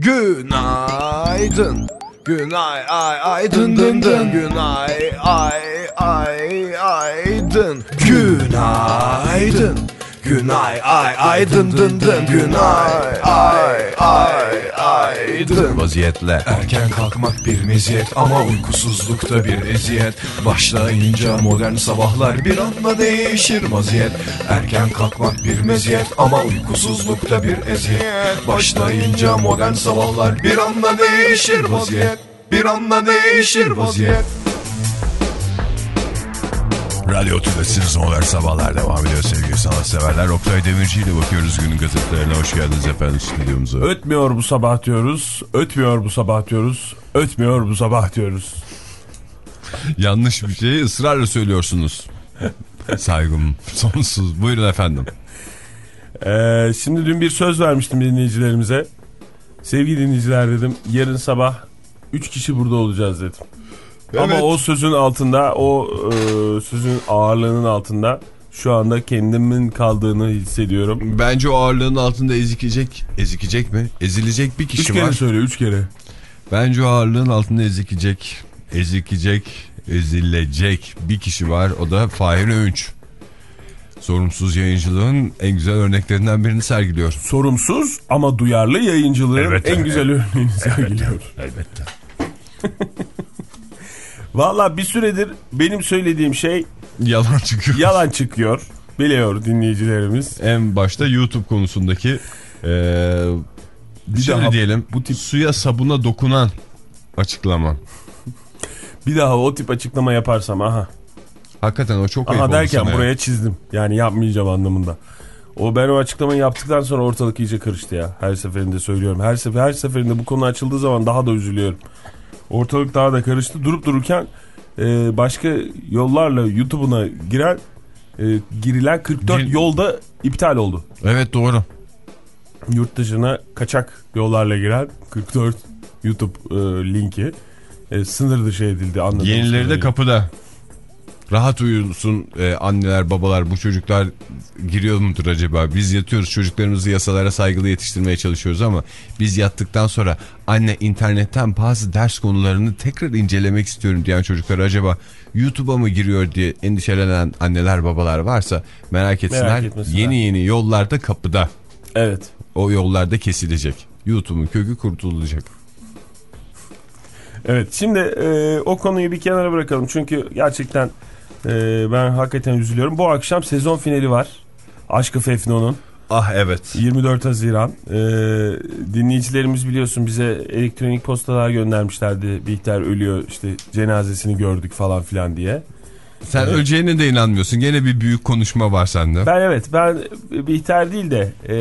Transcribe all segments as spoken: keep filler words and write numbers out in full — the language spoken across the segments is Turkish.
Günaydın. Günay ay ay dın dın dın. Günay ay ay ay dın. Günaydın. Günay ay ay dın dın dın. Günay ay ay ay dın. Vaziyetle erken kalkmak bir meziyet ama uykusuzlukta bir eziyet. Başlayınca modern sabahlar bir anda değişir vaziyet. Erken kalkmak bir meziyet ama uykusuzlukta bir eziyet. Başlayınca modern sabahlar bir anda değişir vaziyet. Bir anda değişir vaziyet. Radyo Tülesi'niz modern sabahlar devam ediyor sevgili sanatseverler. Oktay Demirci ile bakıyoruz günün gazetelerine. Hoş geldiniz efendim stüdyomuza. Ötmüyor bu sabah diyoruz. Ötmüyor bu sabah diyoruz. Ötmüyor bu sabah diyoruz. Yanlış bir şeyi ısrarla söylüyorsunuz. Saygım sonsuz. Buyurun efendim. Ee, şimdi dün bir söz vermiştim dinleyicilerimize. Sevgili dinleyiciler dedim. Yarın sabah üç kişi burada olacağız dedim. Evet. Ama o sözün altında, o e, sözün ağırlığının altında şu anda kendimin kaldığını hissediyorum. Bence o ağırlığın altında ezikecek, ezikecek mi? Ezilecek bir kişi üç var. Üç kere söyle, üç kere. Bence o ağırlığın altında ezikecek, ezikecek, ezilecek bir kişi var. O da Fahir Öğünç. Sorumsuz yayıncılığın en güzel örneklerinden birini sergiliyor. Sorumsuz ama duyarlı yayıncılığın evet, en evet. güzel örneğini sergiliyor. Elbette. Valla bir süredir benim söylediğim şey yalan çıkıyor. Yalan çıkıyor. Biliyor dinleyicilerimiz. En başta YouTube konusundaki ee, bir daha diyelim bu tip suya sabuna dokunan açıklama. Bir daha o tip açıklama yaparsam aha. Hakikaten o çok ayıp aha oldu derken sana buraya ya. Çizdim. Yani yapmayacağım anlamında. O ben o açıklamayı yaptıktan sonra ortalık iyice karıştı ya. Her seferinde söylüyorum. Her sefer her seferinde bu konu açıldığı zaman daha da üzülüyorum. Ortalık daha da karıştı. Durup dururken e, başka yollarla YouTube'una giren e, girilen kırk dört Gir... yolda iptal oldu. Evet doğru. Yurt dışına kaçak yollarla giren kırk dört YouTube e, linki e, sınır dışı edildi. Yenileri de kapıda. Rahat uyusun e, anneler babalar, bu çocuklar giriyor mudur acaba? Biz yatıyoruz, çocuklarımızı yasalara saygılı yetiştirmeye çalışıyoruz ama biz yattıktan sonra anne internetten bazı ders konularını tekrar incelemek istiyorum diyen çocuklar acaba YouTube'a mı giriyor diye endişelenen anneler babalar varsa merak etsinler. Merak yeni yeni yollarda kapıda. Evet. O yollarda kesilecek. YouTube'un kökü kurtulacak. Evet, şimdi e, o konuyu bir kenara bırakalım çünkü gerçekten Ee, ben hakikaten üzülüyorum. Bu akşam sezon finali var. Aşk-ı Fefnun'un. Ah evet. yirmi dört Haziran. Ee, dinleyicilerimiz biliyorsun bize elektronik postalar göndermişlerdi. Bihter ölüyor işte cenazesini gördük falan filan diye. Sen evet. Öleceğine de inanmıyorsun. Gene bir büyük konuşma var sende. Ben evet ben Bihter değil de e,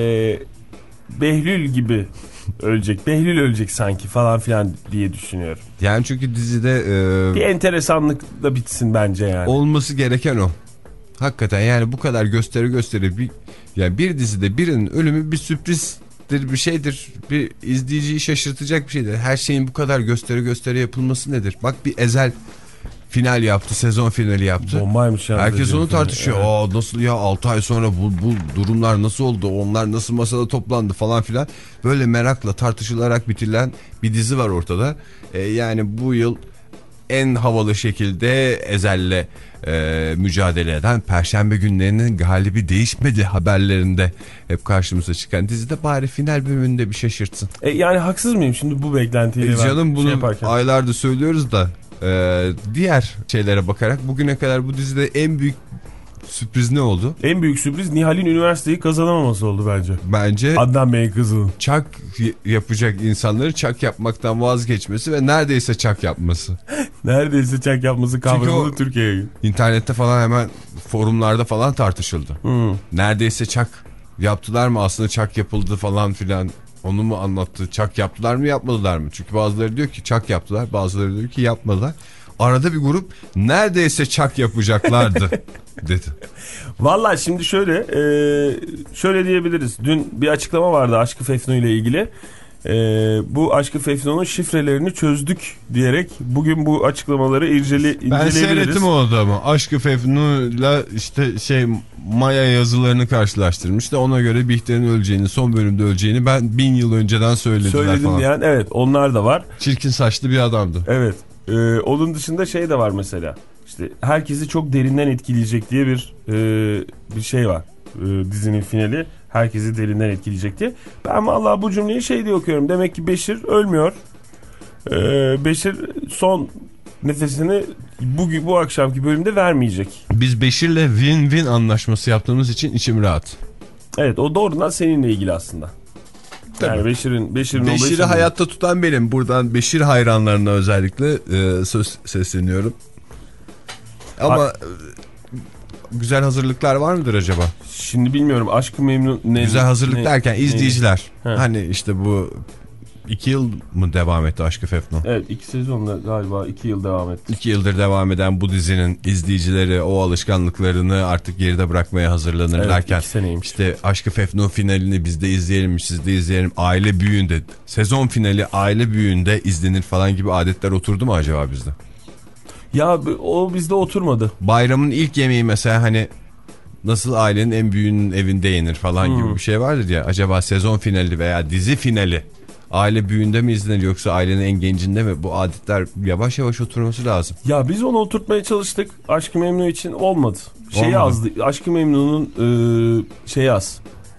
Behlül gibi ölecek. Behlül ölecek sanki falan filan diye düşünüyorum. Yani çünkü dizide e, bir enteresanlıkla bitsin bence yani. Olması gereken o. Hakikaten yani bu kadar gösteri gösteri bir yani bir dizide birinin ölümü bir sürprizdir, bir şeydir. Bir izleyiciyi şaşırtacak bir şeydir. Her şeyin bu kadar gösteri gösteri yapılması nedir? Bak bir Ezel final yaptı, sezon finali yaptı. Bombaymış yani. Herkes onu tartışıyor. Evet. Aa nasıl ya altı ay sonra bu, bu durumlar nasıl oldu? Onlar nasıl masada toplandı falan filan. Böyle merakla tartışılarak bitirilen bir dizi var ortada. Ee, yani bu yıl en havalı şekilde Ezel'le e, mücadele eden Perşembe günlerinin galibi değişmedi haberlerinde hep karşımıza çıkan dizide bari final bölümünde bir şaşırtsın. E, yani haksız mıyım şimdi bu beklentiyle? E, canım bunu şey aylardır söylüyoruz da. Ee, diğer şeylere bakarak bugüne kadar bu dizide en büyük sürpriz ne oldu? En büyük sürpriz Nihal'in üniversiteyi kazanamaması oldu bence. Bence Adnan Bey'in kızının. Çak yapacak insanları çak yapmaktan vazgeçmesi ve neredeyse çak yapması. Neredeyse çak yapması kavramını Türkiye'ye. İnternette falan hemen forumlarda falan tartışıldı. Hmm. Neredeyse çak yaptılar mı, aslında çak yapıldı falan filan. Onu mu anlattı? Çak yaptılar mı yapmadılar mı? Çünkü bazıları diyor ki çak yaptılar, bazıları diyor ki yapmadılar. Arada bir grup neredeyse çak yapacaklardı dedi. Vallahi şimdi şöyle e, şöyle diyebiliriz. Dün bir açıklama vardı Aşk-ı Fefnun ile ilgili. E, bu Aşk-ı Fefnun'un şifrelerini çözdük diyerek bugün bu açıklamaları irceli, inceleyebiliriz. Ben seyrettim o adamı. Aşk-ı Fefnun'la işte şey Maya yazılarını karşılaştırmış da ona göre Bihter'in öleceğini, son bölümde öleceğini ben bin yıl önceden söylediler Söyledim falan. yani, evet, onlar da var. Çirkin saçlı bir adamdı. Evet. Ee, onun dışında şey de var mesela. İşte herkesi çok derinden etkileyecek diye bir e, bir şey var. E, dizinin finali herkesi derinden etkileyecek diye. Ben vallahi bu cümleyi şey diye okuyorum. Demek ki Beşir ölmüyor. E, Beşir son nefesini bu, bu akşamki bölümde vermeyecek. Biz Beşir'le win-win anlaşması yaptığımız için içim rahat. Evet, o doğrudan seninle ilgili aslında. Tabii. Yani Beşir'in Beşir'in Beşir'i hayatta tutan benim. Buradan Beşir hayranlarına özellikle e, söz sesleniyorum. Ama ha, güzel hazırlıklar var mıdır acaba? Şimdi bilmiyorum. Aşk-ı Memnun ne? Güzel hazırlık ne, derken izleyiciler. Ne? Hani işte bu iki yıl mı devam etti Aşk-ı Fefno? Evet, iki sezonda galiba iki yıl devam etti. İki yıldır devam eden bu dizinin izleyicileri o alışkanlıklarını artık geride bırakmaya hazırlanırlarken evet, işte Aşk-ı Fefno finalini biz de izleyelim, siz de izleyelim, aile büyüğünde, sezon finali aile büyüğünde izlenir falan gibi adetler oturdu mu acaba bizde? Ya o bizde oturmadı. Bayramın ilk yemeği mesela hani nasıl ailenin en büyüğünün evinde yenir falan hmm. gibi bir şey vardır ya. Acaba sezon finali veya dizi finali aile büyüğünde mi izlenir yoksa ailenin en gencinde mi? Bu adetler yavaş yavaş oturması lazım. Ya biz onu oturtmaya çalıştık. Aşk-ı Memnu için olmadı. Şeyi olmadı. azdı. Aşk-ı Memnu'nun e, şeyi az.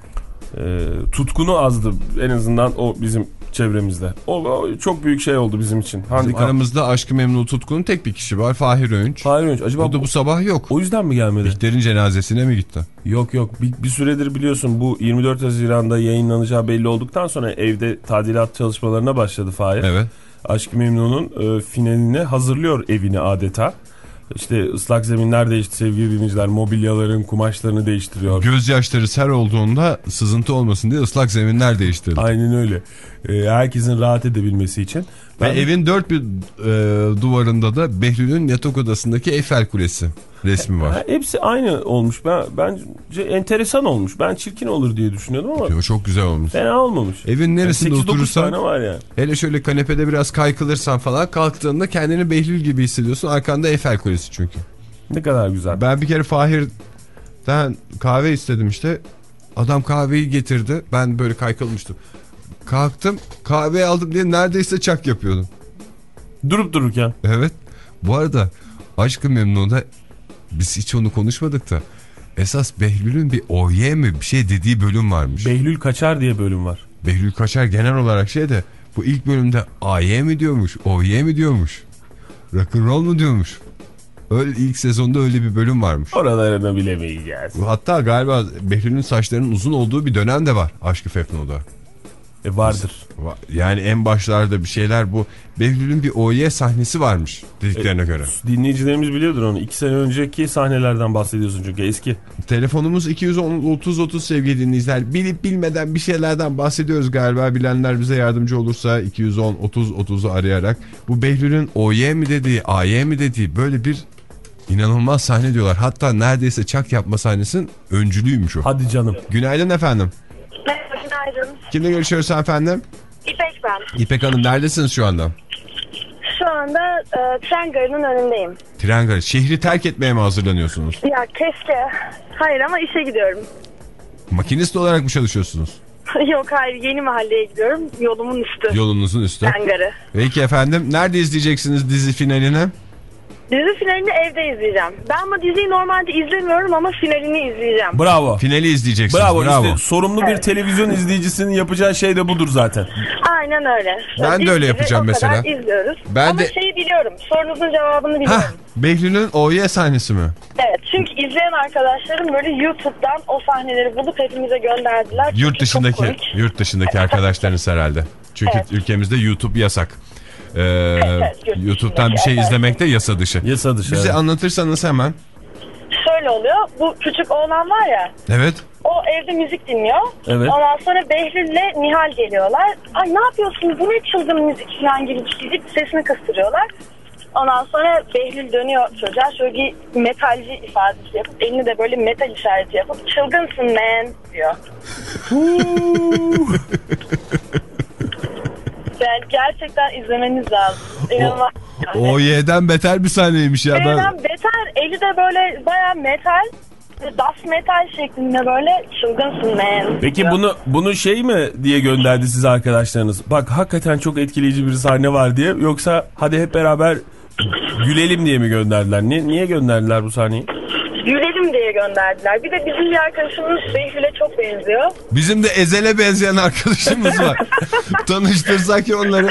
E, tutkunu azdı en azından o bizim çevremizde. O, o çok büyük şey oldu bizim için. Bizim aramızda Aşk-ı Memnu tutkunun tek bir kişi var. Fahir Öğünç. Fahir Öğünç. Acaba o da bu, bu sabah yok. O yüzden mi gelmedi? Bihter'in cenazesine mi gitti? Yok yok. Bir, bir süredir biliyorsun bu yirmi dört Haziran'da yayınlanacağı belli olduktan sonra evde tadilat çalışmalarına başladı Fahir. Evet. Aşk-ı Memnu'nun e, finaline hazırlıyor evini adeta. İşte ıslak zeminler değişti sevgili dinleyiciler. Mobilyaların kumaşlarını değiştiriyor. Gözyaşları ser olduğunda sızıntı olmasın diye ıslak zeminler değiştirdi. Aynen öyle. Ee, herkesin rahat edebilmesi için. Ben Ve evin dört bir e, duvarında da Behlül'ün yatak odasındaki Eyfel Kulesi resmi var. Ha, hepsi aynı olmuş. Ben bence enteresan olmuş. Ben çirkin olur diye düşünüyordum ama. Yo, çok güzel olmuş. Fena olmamış. Evin neresinde yani oturursan tane var ya. Hele şöyle kanepede biraz kaykılırsan falan kalktığında kendini Behlül gibi hissediyorsun. Arkanda Eyfel Kulesi çünkü. Ne kadar güzel. Ben bir kere Fahir'den kahve istedim işte. Adam kahveyi getirdi. Ben böyle kaykılmıştım. Kalktım kahveyi aldım diye neredeyse çak yapıyordum. Durup dururken. Evet. Bu arada Aşk-ı Memnu'da biz hiç onu konuşmadık da esas Behlül'ün bir oye mi bir şey dediği bölüm varmış. Behlül Kaçar diye bölüm var. Behlül Kaçar genel olarak şey de bu ilk bölümde aye mi diyormuş, oye mi diyormuş, rock'n'roll mu diyormuş. Öyle ilk sezonda öyle bir bölüm varmış. Oralarını bilemeyeceğiz. Hatta galiba Behlül'ün saçlarının uzun olduğu bir dönem de var Aşk-ı Fefno'da. E vardır. Yani en başlarda bir şeyler bu. Behlül'ün bir O Y sahnesi varmış dediklerine e, göre. Dinleyicilerimiz biliyordur onu. İki sene önceki sahnelerden bahsediyorsun çünkü eski. Telefonumuz iki yüz on otuz otuz sevgili dinleyiciler. Bilip bilmeden bir şeylerden bahsediyoruz galiba. Bilenler bize yardımcı olursa iki yüz on otuz otuzu arayarak. Bu Behlül'ün O Y mi dediği, A Y mi dediği böyle bir inanılmaz sahne diyorlar. Hatta neredeyse çak yapma sahnesinin öncülüymüş o. Hadi canım. Günaydın efendim. Günaydın. Kimle görüşüyoruz efendim? İpek ben. İpek Hanım neredesiniz şu anda? Şu anda e, tren garının önündeyim. Tren garı. Şehri terk etmeye mi hazırlanıyorsunuz? Ya keşke. Hayır ama işe gidiyorum. Makinist olarak mı çalışıyorsunuz? Yok hayır yeni mahalleye gidiyorum. Yolumun üstü. Yolunuzun üstü. Tren garı. Peki efendim. Nerede izleyeceksiniz dizi finalini? Dizi finalini evde izleyeceğim. Ben bu diziyi normalde izlemiyorum ama finalini izleyeceğim. Bravo. Finali izleyeceksiniz. Bravo. Bravo. İşte sorumlu evet. Bir televizyon izleyicisinin yapacağı şey de budur zaten. Aynen öyle. Ben Biz de öyle yapacağım mesela. O kadar izliyoruz. Ben ama de... şeyi biliyorum. Sorunuzun cevabını biliyorum. Hah, Behlül'ün O Y sahnesi mi? Evet. Çünkü izleyen arkadaşlarım böyle YouTube'dan o sahneleri bulup hepimize gönderdiler. Yurt dışındaki, yurt dışındaki arkadaşlarınız herhalde. Çünkü evet. Ülkemizde YouTube yasak. Ee, evet, YouTube'dan bir şey evet. izlemek de yasa dışı. Yasa dışı. Bize evet. anlatırsanız hemen. Şöyle oluyor. Bu küçük oğlan var ya. Evet. O evde müzik dinliyor. Evet. Ondan sonra Behlül'le Nihal geliyorlar. Ay ne yapıyorsunuz? Bu ne çılgın müzik falan gibi gidip sesini kıstırıyorlar. Ondan sonra Behlül dönüyor çocuğa. Şöyle bir metalci ifadesi yapıp elini de böyle metal işareti yapıp çılgınsın man diyor. Yani gerçekten izlemeniz lazım. İnanılmaz. O Y'den beter bir sahneymiş ya. Ben... beter. Eli de böyle bayağı metal. Das metal şeklinde böyle çılgınsın man. Peki diyor. bunu bunu şey mi diye gönderdi size arkadaşlarınız? Bak hakikaten çok etkileyici bir sahne var diye. Yoksa hadi hep beraber gülelim diye mi gönderdiler? Niye, niye gönderdiler bu sahneyi? Gülelim diye gönderdiler. Bir de bizim bir arkadaşımız Behlül'e çok benziyor. Bizim de Ezel'e benzeyen arkadaşımız var. Tanıştırsak ya onları.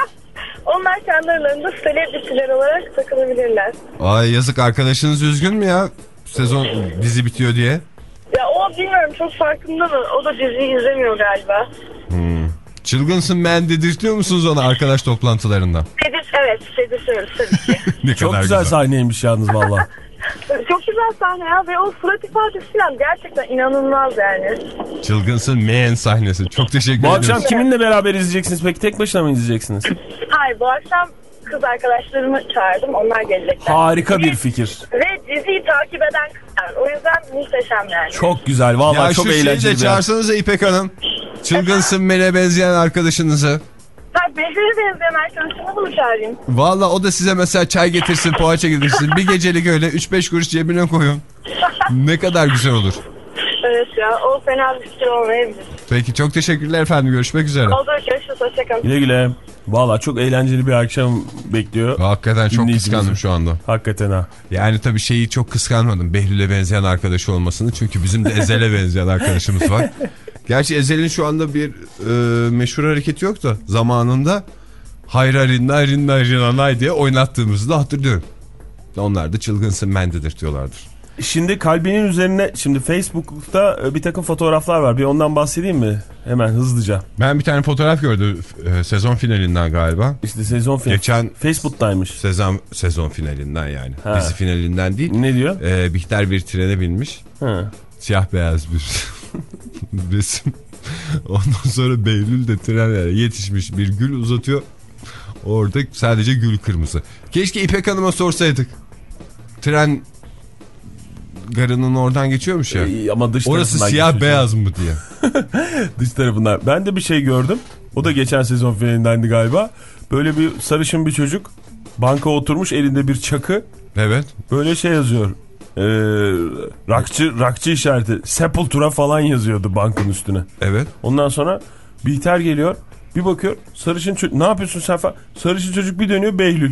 Onlar kendi aralarında celebrity'ler olarak takılabilirler. Ay yazık, arkadaşınız üzgün mü ya? Sezon dizi bitiyor diye. Ya o bilmiyorum çok farkında mı? O da diziyi izlemiyor galiba. Hmm. Çılgınsın man dedirtiyor musunuz ona arkadaş toplantılarında? Sedis, evet sedisiyoruz tabii ki. Ne Çok kadar güzel, güzel sahneymiş yalnız valla. Çok güzel sahne ya ve o surat ifadesi falan gerçekten inanılmaz yani. Çılgınsın man sahnesi. Çok teşekkür Bu ediyoruz. akşam kiminle beraber izleyeceksiniz peki? Tek başına mı izleyeceksiniz? Hayır bu akşam kız arkadaşlarımı çağırdım, onlar gelecekler. Harika bir fikir. Ve diziyi takip eden kızlar. O yüzden muhteşem yani. Çok güzel valla, Ya çok şu şeyi eğlenceli. de çağırsanıza İpek Hanım. Çılgınsın man'e benzeyen arkadaşınızı. Ben Behlül'e benzeyen arkadaşımı bunu çağırayım. Valla o da size mesela çay getirsin, poğaça getirsin. Bir gecelik öyle üç beş kuruş cebine koyun. Ne kadar güzel olur. Evet ya, o fena bir fikir olmayabilir. Peki çok teşekkürler efendim. Görüşmek üzere. Olur, görüşürüz, hoşçakalın. Güle güle. Valla çok eğlenceli bir akşam bekliyor. Hakikaten çok kıskandım şu anda. Hakikaten ha. Yani tabii şeyi çok kıskanmadım. Behlül'e benzeyen arkadaşı olmasını. Çünkü bizim de Ezel'e benzeyen arkadaşımız var. Gerçi Ezel'in şu anda bir e, meşhur hareketi yok da zamanında hayra rinna rinna rinna diye oynattığımızı da hatırlıyorum. Onlar da çılgınsın mendedir diyorlardır. Şimdi kalbinin üzerine, şimdi Facebook'ta bir takım fotoğraflar var. Bir ondan bahsedeyim mi? Hemen hızlıca. Ben bir tane fotoğraf gördüm e, sezon finalinden galiba. İşte sezon finali. Geçen Facebook'taymış. Sezon sezon finalinden yani. Ha. Dizi finalinden değil. Ne diyor? E, Bihter bir trene binmiş. Ha. Siyah beyaz bir resim. Ondan sonra Behlül de trene yetişmiş, bir gül uzatıyor. Orada sadece gül kırmızı. Keşke İpek Hanım'a sorsaydık. Tren garının oradan geçiyormuş ya. Ee, ama dış orası siyah geçiyor. Beyaz mı diye. Dış tarafından. Ben de bir şey gördüm. O da geçen sezon finalindendi galiba. Böyle bir sarışın bir çocuk banka oturmuş, elinde bir çakı. Evet. Böyle şey yazıyor. Ee, rakçı rakçı işareti. Sepultura falan yazıyordu bankın üstüne. Evet. Ondan sonra Bihter geliyor. Bir bakıyor. Sarışın çocuk. Ne yapıyorsun sen falan? Sarışın çocuk bir dönüyor, Behlül.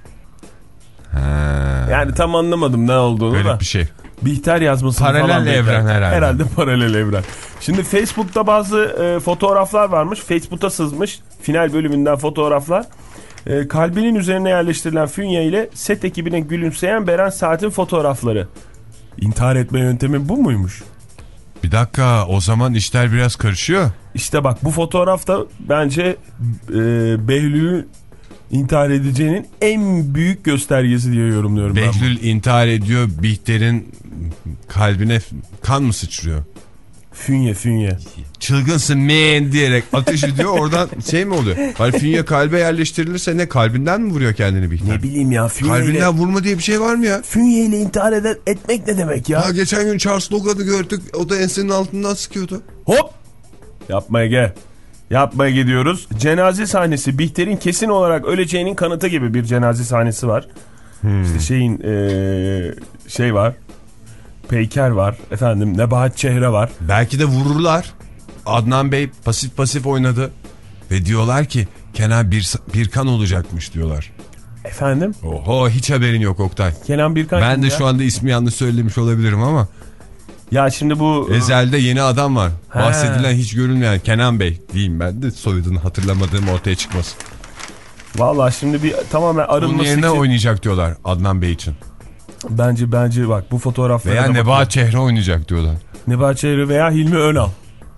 Ha. Yani tam anlamadım ne olduğunu Böyle da. bir şey. Bihter yazması falan. Paralel evren herhalde. Herhalde paralel evren. Şimdi Facebook'ta bazı e, fotoğraflar varmış. Facebook'a sızmış. Final bölümünden fotoğraflar. E, kalbinin üzerine yerleştirilen fünye ile set ekibine gülümseyen Beren Saat'in fotoğrafları. İntihar etme yöntemi bu muymuş? Bir dakika, o zaman işler biraz karışıyor. İşte bak, bu fotoğrafta bence e, Behlül'ün intihar edeceğinin en büyük göstergesi diye yorumluyorum. Behlül intihar ediyor, Bihter'in kalbine kan mı sıçrıyor? Fünye fünye. Çılgınsın men diyerek ateş ediyor, oradan şey mi oluyor? Hani fünye kalbe yerleştirilirse ne, kalbinden mi vuruyor kendini Bihter? Ne bileyim ya, fünyeyle. Kalbinden vurma diye bir şey var mı ya? Fünyeyle intihar eder, etmek ne demek ya? Ha, geçen gün Charles Logan'ı gördük, o da ensenin altından sıkıyordu. Hop! Yapmaya gel. Yapmaya gidiyoruz. Cenaze sahnesi. Bihter'in kesin olarak öleceğinin kanıtı gibi bir cenaze sahnesi var. Hmm. İşte şeyin ee, şey var. Peyker var. Efendim Nebahat Çehre var. Belki de vururlar. Adnan Bey pasif pasif oynadı. Ve diyorlar ki Kenan bir, Birkan olacakmış diyorlar. Efendim? Oho, hiç haberin yok Oktay. Kenan Birkan. Ben de ya? şu anda ismi yanlış söylemiş olabilirim ama. Ya şimdi bu... Ezel'de yeni adam var. He. Bahsedilen, hiç görünmeyen Kenan Bey diyeyim ben de, soyadını hatırlamadığım ortaya çıkmasın. Vallahi şimdi bir tamamen arınması Onun yerine için... oynayacak diyorlar Adnan Bey için. Bence bence bak bu fotoğraflara Veya da Nebahat Çehre oynayacak diyorlar. Nebahat Çehre veya Hilmi Önal.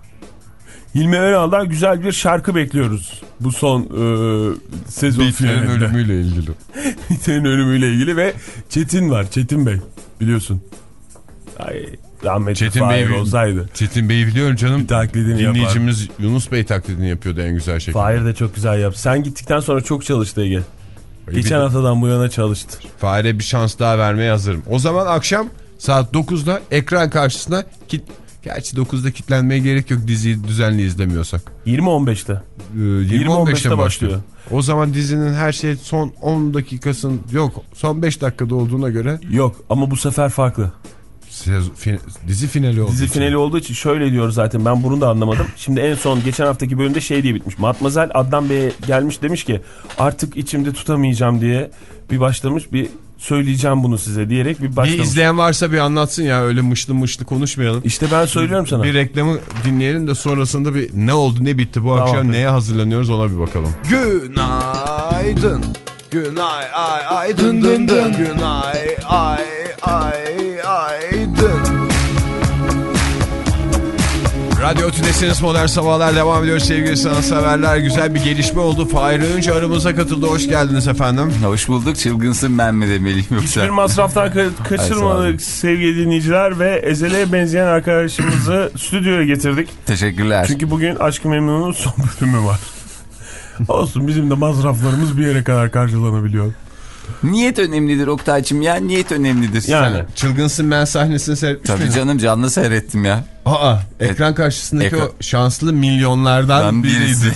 Hilmi Önal'dan güzel bir şarkı bekliyoruz. Bu son e, sezon Bihter'in finalinde. ölümüyle ilgili. Bihter'in ölümüyle ilgili ve Çetin var. Çetin Bey biliyorsun. Ay, rahmetli Çetin Bey olsaydı. Çetin Bey'i biliyorum canım. Bir taklidini Dinleyicimiz yapar. Yunus Bey taklidini yapıyordu en güzel şekilde. Fahir de çok güzel yaptı. Sen gittikten sonra çok çalıştı Ege. Geçen bir... haftadan bu yana çalıştı. Fahir'e bir şans daha vermeye hazırım. O zaman akşam saat dokuzda ekran karşısına kit... Gerçi dokuzda kilitlenmeye gerek yok diziyi düzenli izlemiyorsak. yirmi on beşte. Ee, yirmi on beşte başlıyor. O zaman dizinin her şey son on dakikasının yok son beş dakikada olduğuna göre. Yok ama bu sefer farklı. Sez- fin- dizi finali olduğu Dizi için. finali olduğu için şöyle diyor zaten, ben bunu da anlamadım. Şimdi en son geçen haftaki bölümde şey diye bitmiş. Matmazel Adnan Bey'e gelmiş, demiş ki artık içimde tutamayacağım diye bir başlamış, bir söyleyeceğim bunu size diyerek bir başlamış. Bir izleyen varsa bir anlatsın ya, öyle mışlı mışlı konuşmayalım. İşte ben söylüyorum sana. Bir reklamı dinleyelim de sonrasında bir ne oldu ne bitti bu Tamam, akşam peki. neye hazırlanıyoruz ona bir bakalım. Günaydın. Günay ay ay dın dın dın. Günay ay ay ay dın. Radyo Tülesi'niz Modern Sabahlar devam ediyor sevgili sanatseverler. Güzel bir gelişme oldu. Fahir Öğünç aramıza katıldı. Hoş geldiniz efendim. Hoş bulduk. Çılgınsın ben mi demeliyim yoksa? Hiçbir masraftan ka- kaçırmadık sevgili dinleyiciler ve Ezel'e benzeyen arkadaşımızı stüdyoya getirdik. Teşekkürler. Çünkü bugün Aşk-ı Memnun'un son bölümü var. Olsun, bizim de masraflarımız bir yere kadar karşılanabiliyor. Niyet önemlidir Oktay'cığım ya, niyet önemlidir. Yani. Çılgınsın ben sahnesini seyretmiş Tabii miydin? canım, canlı seyrettim ya. Aa, ekran karşısındaki Ekran. o şanslı milyonlardan Ben biriydi. birisi.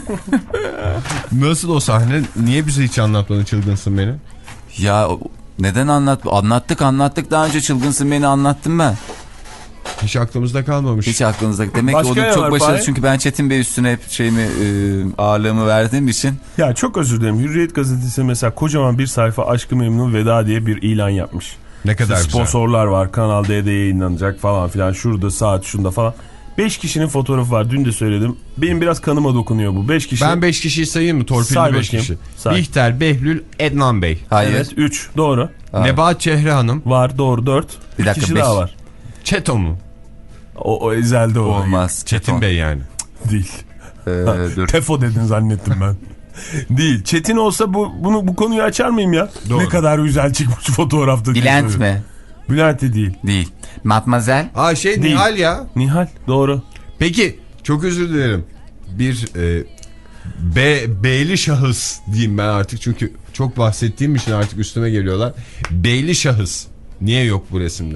Nasıl o sahne? Niye bize hiç anlatmadın Çılgınsın beni? Ya neden anlat? Anlattık anlattık daha önce, çılgınsın beni anlattım ben. Hiç aklımızda kalmamış. Hiç aklınızda. Demek Başka ki ne o çok var başarılı, Fahir? çünkü ben Çetin Bey üstüne hep şeyimi e, ağırlığımı verdiğim için. Ya çok özür dilerim. Hürriyet gazetesi mesela kocaman bir sayfa Aşk-ı Memnun veda diye bir ilan yapmış. Ne kadar İşte güzel. sponsorlar var. Kanal D'de yayınlanacak falan filan. Şurada saat şunda falan. Beş kişinin fotoğrafı var. Dün de söyledim. Benim biraz kanıma dokunuyor bu. Beş kişi. Ben beş kişiyi sayayım mı? Torpilli Say beş bakayım. kişi. Say. Bihter, Behlül, Ednan Bey. Hayır. Evet, üç. Doğru. Ha. Nebahat Çehre Hanım. Var, doğru, dört. Bir dakika, kişi beş. daha var. Çeto mu? O, o ezelde o. Olmaz. Çetin Bey yani. Değil. Ee, dur. Tefo dedin zannettim ben. Değil. Çetin olsa bu bunu bu konuyu açar mıyım ya? Doğru. Ne kadar güzel çıkmış fotoğrafta. diye Bülent söylüyorum. mi? Bülent de değil. Değil. Matmazel. Aa şey Değil. Nihal ya. Nihal, doğru. Peki çok özür dilerim. Bir e, B, B'li şahıs diyeyim ben artık, çünkü çok bahsettiğim için artık üstüme geliyorlar. B'li şahıs. Niye yok bu resimde?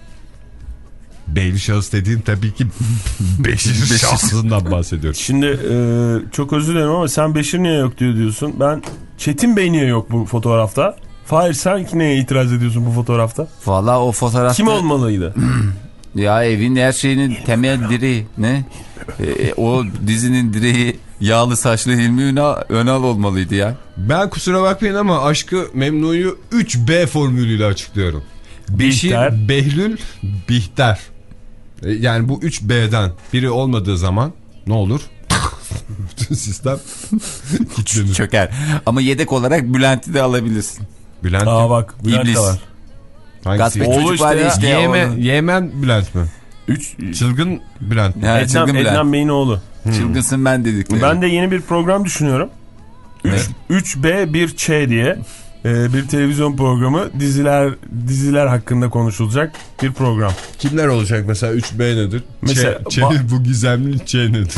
B'li şahıs dediğim tabii ki Beşir şahsından bahsediyorum. Şimdi e, çok özür dilerim ama sen Beşir niye yok diyor diyorsun. Ben Çetin Bey niye yok bu fotoğrafta? Fahir, sen neye itiraz ediyorsun bu fotoğrafta? Valla o fotoğrafta. Kim olmalıydı? Ya evin her şeyinin temel direği ne? Ee, o dizinin direği yağlı saçlı Hilmi Ünal, Önal olmalıydı ya. Ben kusura bakmayın ama Aşkı Memnu'yu üç B formülüyle açıklıyorum. Beşir, Bihter. Behlül, Bihter. E, Yani bu üç B'den biri olmadığı zaman ne olur? Bütün sistem kilitlenir. Çöker. Ama yedek olarak Bülent'i de alabilirsin. Bülent Aa bak, Bülent İblis. de var. hangisi? Gasp et Oğlu çocuk işte var ya ya. işte. Yemen, oğlu. Yemen Bülent mi? Üç, Çılgın Bülent mi? Ya, Ednan, çılgın Bülent. Ednan Bey'in oğlu. Çılgınsın ben dedikleri. Ben de yeni bir program düşünüyorum. üç B bir Ç diye e, bir televizyon programı, diziler diziler hakkında konuşulacak bir program. Kimler olacak mesela? üç B nedir? Mesela- Ç, Ç- bu gizemli Ç nedir?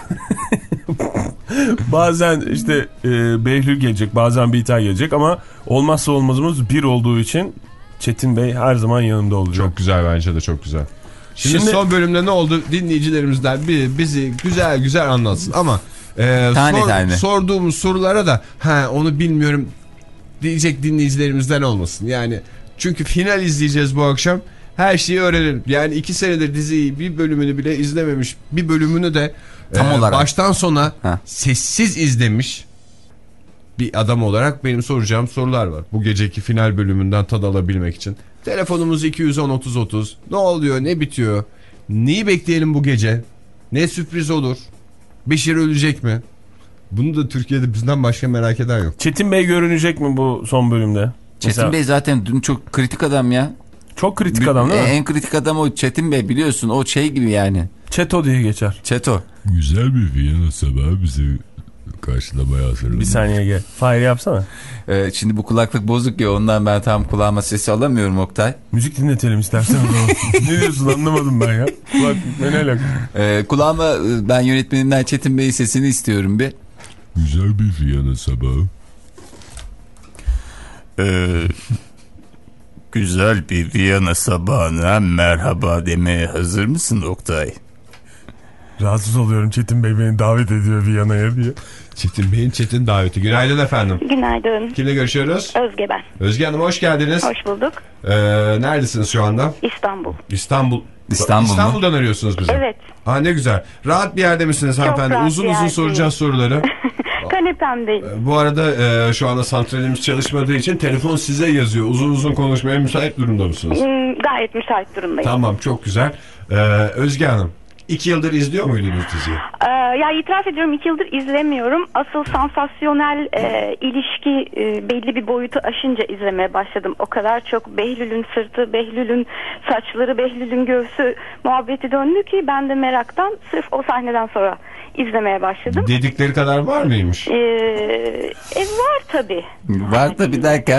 Bazen işte e, Behlül gelecek, bazen Bihter gelecek ama olmazsa olmazımız bir olduğu için Çetin Bey her zaman yanımda olacak. Çok güzel, bence de çok güzel. Şimdi, Şimdi- son bölümde ne oldu? Dinleyicilerimizden biri bizi güzel güzel anlatsın ama e, Tane sor- tane. sorduğumuz sorulara da ha onu bilmiyorum diyecek dinleyicilerimizden olmasın. Yani çünkü final izleyeceğiz bu akşam. Her şeyi öğrenelim. Yani iki senedir diziyi bir bölümünü bile izlememiş, bir bölümünü de Tam olarak. baştan sona Ha. sessiz izlemiş bir adam olarak benim soracağım sorular var. Bu geceki final bölümünden tad alabilmek için. Telefonumuz iki yüz on otuz otuz. Ne oluyor, ne bitiyor? Neyi bekleyelim bu gece? Ne sürpriz olur? Beşir ölecek mi? Bunu da Türkiye'de bizden başka merak eden yok. Çetin Bey görünecek mi bu son bölümde? Çetin Mesela- Bey zaten dün çok kritik adam ya. Çok kritik adam değil mi? En kritik adam o Çetin Bey, biliyorsun o şey gibi yani. Çeto diye geçer. Çeto. Güzel bir Viyana sabahı bizi karşılamaya hazırladı. Bir saniye gel. Fahir yapsana. Ee, şimdi bu kulaklık bozuk ya, ondan ben tam kulağıma sesi alamıyorum Oktay. Müzik dinletelim istersen o zaman. Ne diyorsun, anlamadım ben ya. Bak ben öyle. Ee, kulağıma e, ben yönetmenimden Çetin Bey'in sesini istiyorum bir. Güzel bir Viyana sabahı. Ee, güzel bir Viyana sabahına merhaba demeye hazır mısın Oktay? Rahatsız oluyorum, Çetin Bey beni davet ediyor Viyana'ya diye. Çetin Bey'in Çetin daveti. Günaydın efendim. Günaydın. Kimle görüşüyoruz? Özge ben. Özge Hanım hoş geldiniz. Hoş bulduk. Ee, neredesiniz şu anda? İstanbul. İstanbul. İstanbul İstanbul'dan mu? Arıyorsunuz bizi. Evet. Ha ne güzel. Rahat bir yerde misiniz hanımefendi? rahat Uzun bir uzun yerdeyim. soracağız soruları. Kanepemdeyim. Bu arada e, şu anda santralimiz çalışmadığı için telefon size yazıyor. Uzun uzun konuşmaya müsait durumda mısınız? Hmm, gayet müsait durumdayım. Tamam çok güzel. Ee, Özge Hanım iki yıldır izliyor muydunuz diziyi? Ee, ya itiraf ediyorum iki yıldır izlemiyorum. Asıl sansasyonel e, ilişki e, belli bir boyutu aşınca izlemeye başladım. O kadar çok Behlül'ün sırtı, Behlül'ün saçları, Behlül'ün göğsü muhabbeti döndü ki ben de meraktan sırf o sahneden sonra izlemeye başladım. Dedikleri kadar var mıymış? Ee, e, var tabii. Var da bir dakika.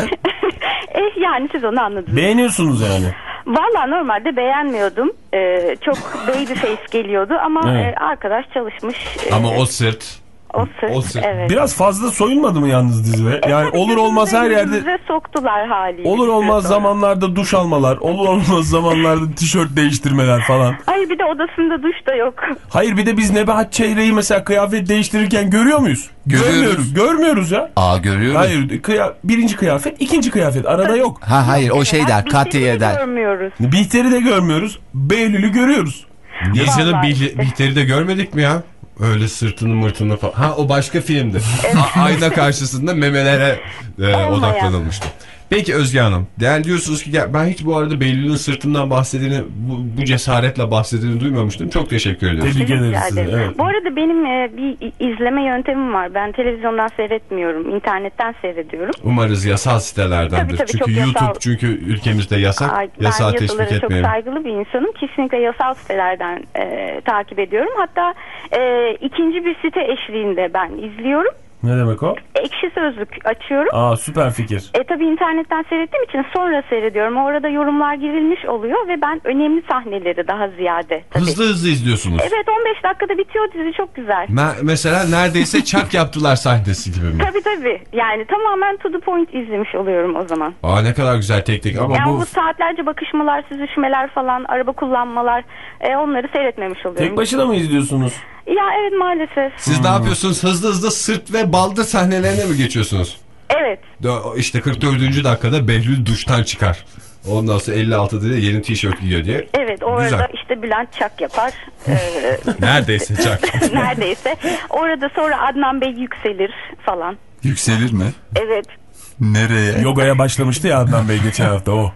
eh, yani siz onu anladınız. Beğeniyorsunuz yani. Valla normalde beğenmiyordum. Ee, çok baby face geliyordu ama Evet. e, arkadaş çalışmış. E, Ama o sırt. o sırt, o sırt. evet. Biraz fazla soyunmadı mı yalnız dizide? Yani Tabii olur olmaz her gözümüze- yerde gözümüze soktular haliyle. olur olmaz Sonra. zamanlarda duş almalar, olur olmaz zamanlarda tişört değiştirmeler falan. Hayır bir de odasında duş da yok. Hayır bir de biz Nebahat Çehre'yi mesela kıyafet değiştirirken görüyor muyuz? Görüyoruz. Görmüyoruz. Görmüyoruz ya. Aa görüyorum. Hayır kıya, birinci kıyafet, ikinci kıyafet arada yok. Ha hayır o şey der, Biz Katiye seni der. görmüyoruz. Bihter'i de görmüyoruz. Behlül'ü görüyoruz. Niye canım Vallahi Bih- işte. Bihter'i de görmedik mi ya? Öyle sırtını mırtını falan. Ha o başka filmdi. A- ayna karşısında memelere e, odaklanılmıştı. Peki Özge Hanım. Yani diyorsunuz ki ben hiç bu arada Behlül'ün sırtından bahsedeni bu, bu cesaretle bahsedeni duymamıştım. Çok teşekkür ediyorum. Tebrik ederiz Rica sizi. ederim. Evet. Bu arada benim e, bir izleme yöntemim var. Ben televizyondan seyretmiyorum. İnternetten seyrediyorum. Umarız yasal sitelerdendir. Tabii, tabii, çünkü çok YouTube yasal. çünkü ülkemizde yasak. Ay, Yasağı ben teşvik yasalara çok etmeyelim. saygılı bir insanım. Kesinlikle yasal sitelerden e, takip ediyorum. Hatta e, ikinci bir site eşliğinde ben izliyorum. Ne demek o? Ekşi Sözlük açıyorum. Aa süper fikir. E tabii internetten seyrettiğim için sonra seyrediyorum. Orada yorumlar girilmiş oluyor ve ben önemli sahneleri daha ziyade tabii. Hızlı hızlı izliyorsunuz. Evet on beş dakikada bitiyor dizi, çok güzel. Me- mesela neredeyse çak yaptılar sahnesi gibi mi? Tabii tabii. Yani tamamen to the point izlemiş oluyorum o zaman. Aa ne kadar güzel teknik ama Yani bu... bu saatlerce bakışmalar, süzüşmeler falan, araba kullanmalar, e, onları seyretmemiş oluyorum. Tek başına mı izliyorsunuz? Ya evet maalesef. Siz ne yapıyorsunuz? Hızlı hızlı sırt ve baldır sahnelerine mi geçiyorsunuz? Evet. Dö- İşte kırk dördüncü dakikada Behlül duştan çıkar. Ondan sonra elli altıda da yeni tişört giyiyor diye. Evet orada Güzel. işte Bülent Çak yapar. Ee, Neredeyse çak. neredeyse. Orada sonra Adnan Bey yükselir falan. Yükselir mi? Evet. Nereye? Yogaya başlamıştı ya Adnan Bey geçen hafta o.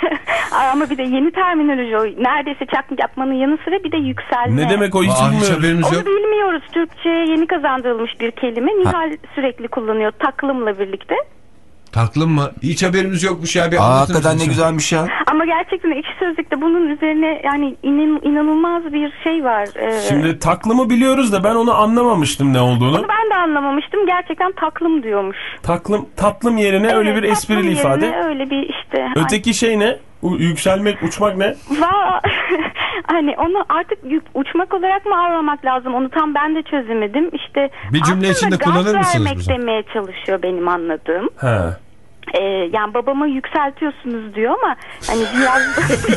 Ay, ama bir de yeni terminoloji o. Neredeyse çak yapmanın yanı sıra bir de yükselme. Ne demek o hiç Aa, hiç bilmiyorum. haberimiz Onu yok. bilmiyoruz. Türkçe'ye yeni kazandırılmış bir kelime. Nihal sürekli kullanıyor taklımla birlikte. Taklım mı? Hiç haberimiz yokmuş ya. Bir Aa anlatır hakikaten mısın ne sen? güzelmiş ya. Ama gerçekten Ekşi Sözlük'te bunun üzerine yani inan, inanılmaz bir şey var. Ee, Şimdi taklımı biliyoruz da ben onu anlamamıştım ne olduğunu. Onu ben de anlamamıştım. Gerçekten taklım diyormuş. Taklım, tatlım yerine öyle Evet, bir esprili taklım ifade. yerine öyle bir işte. Öteki şey ne? U- yükselmek, uçmak ne? Va hani onu artık yük, uçmak olarak mı avlamak lazım? Onu tam ben de çözemedim. İşte Bir cümle aslında içinde kullanır gaz mısınız vermek bize? demeye çalışıyor benim anladığım. He. Ee, yani babamı yükseltiyorsunuz diyor ama hani biraz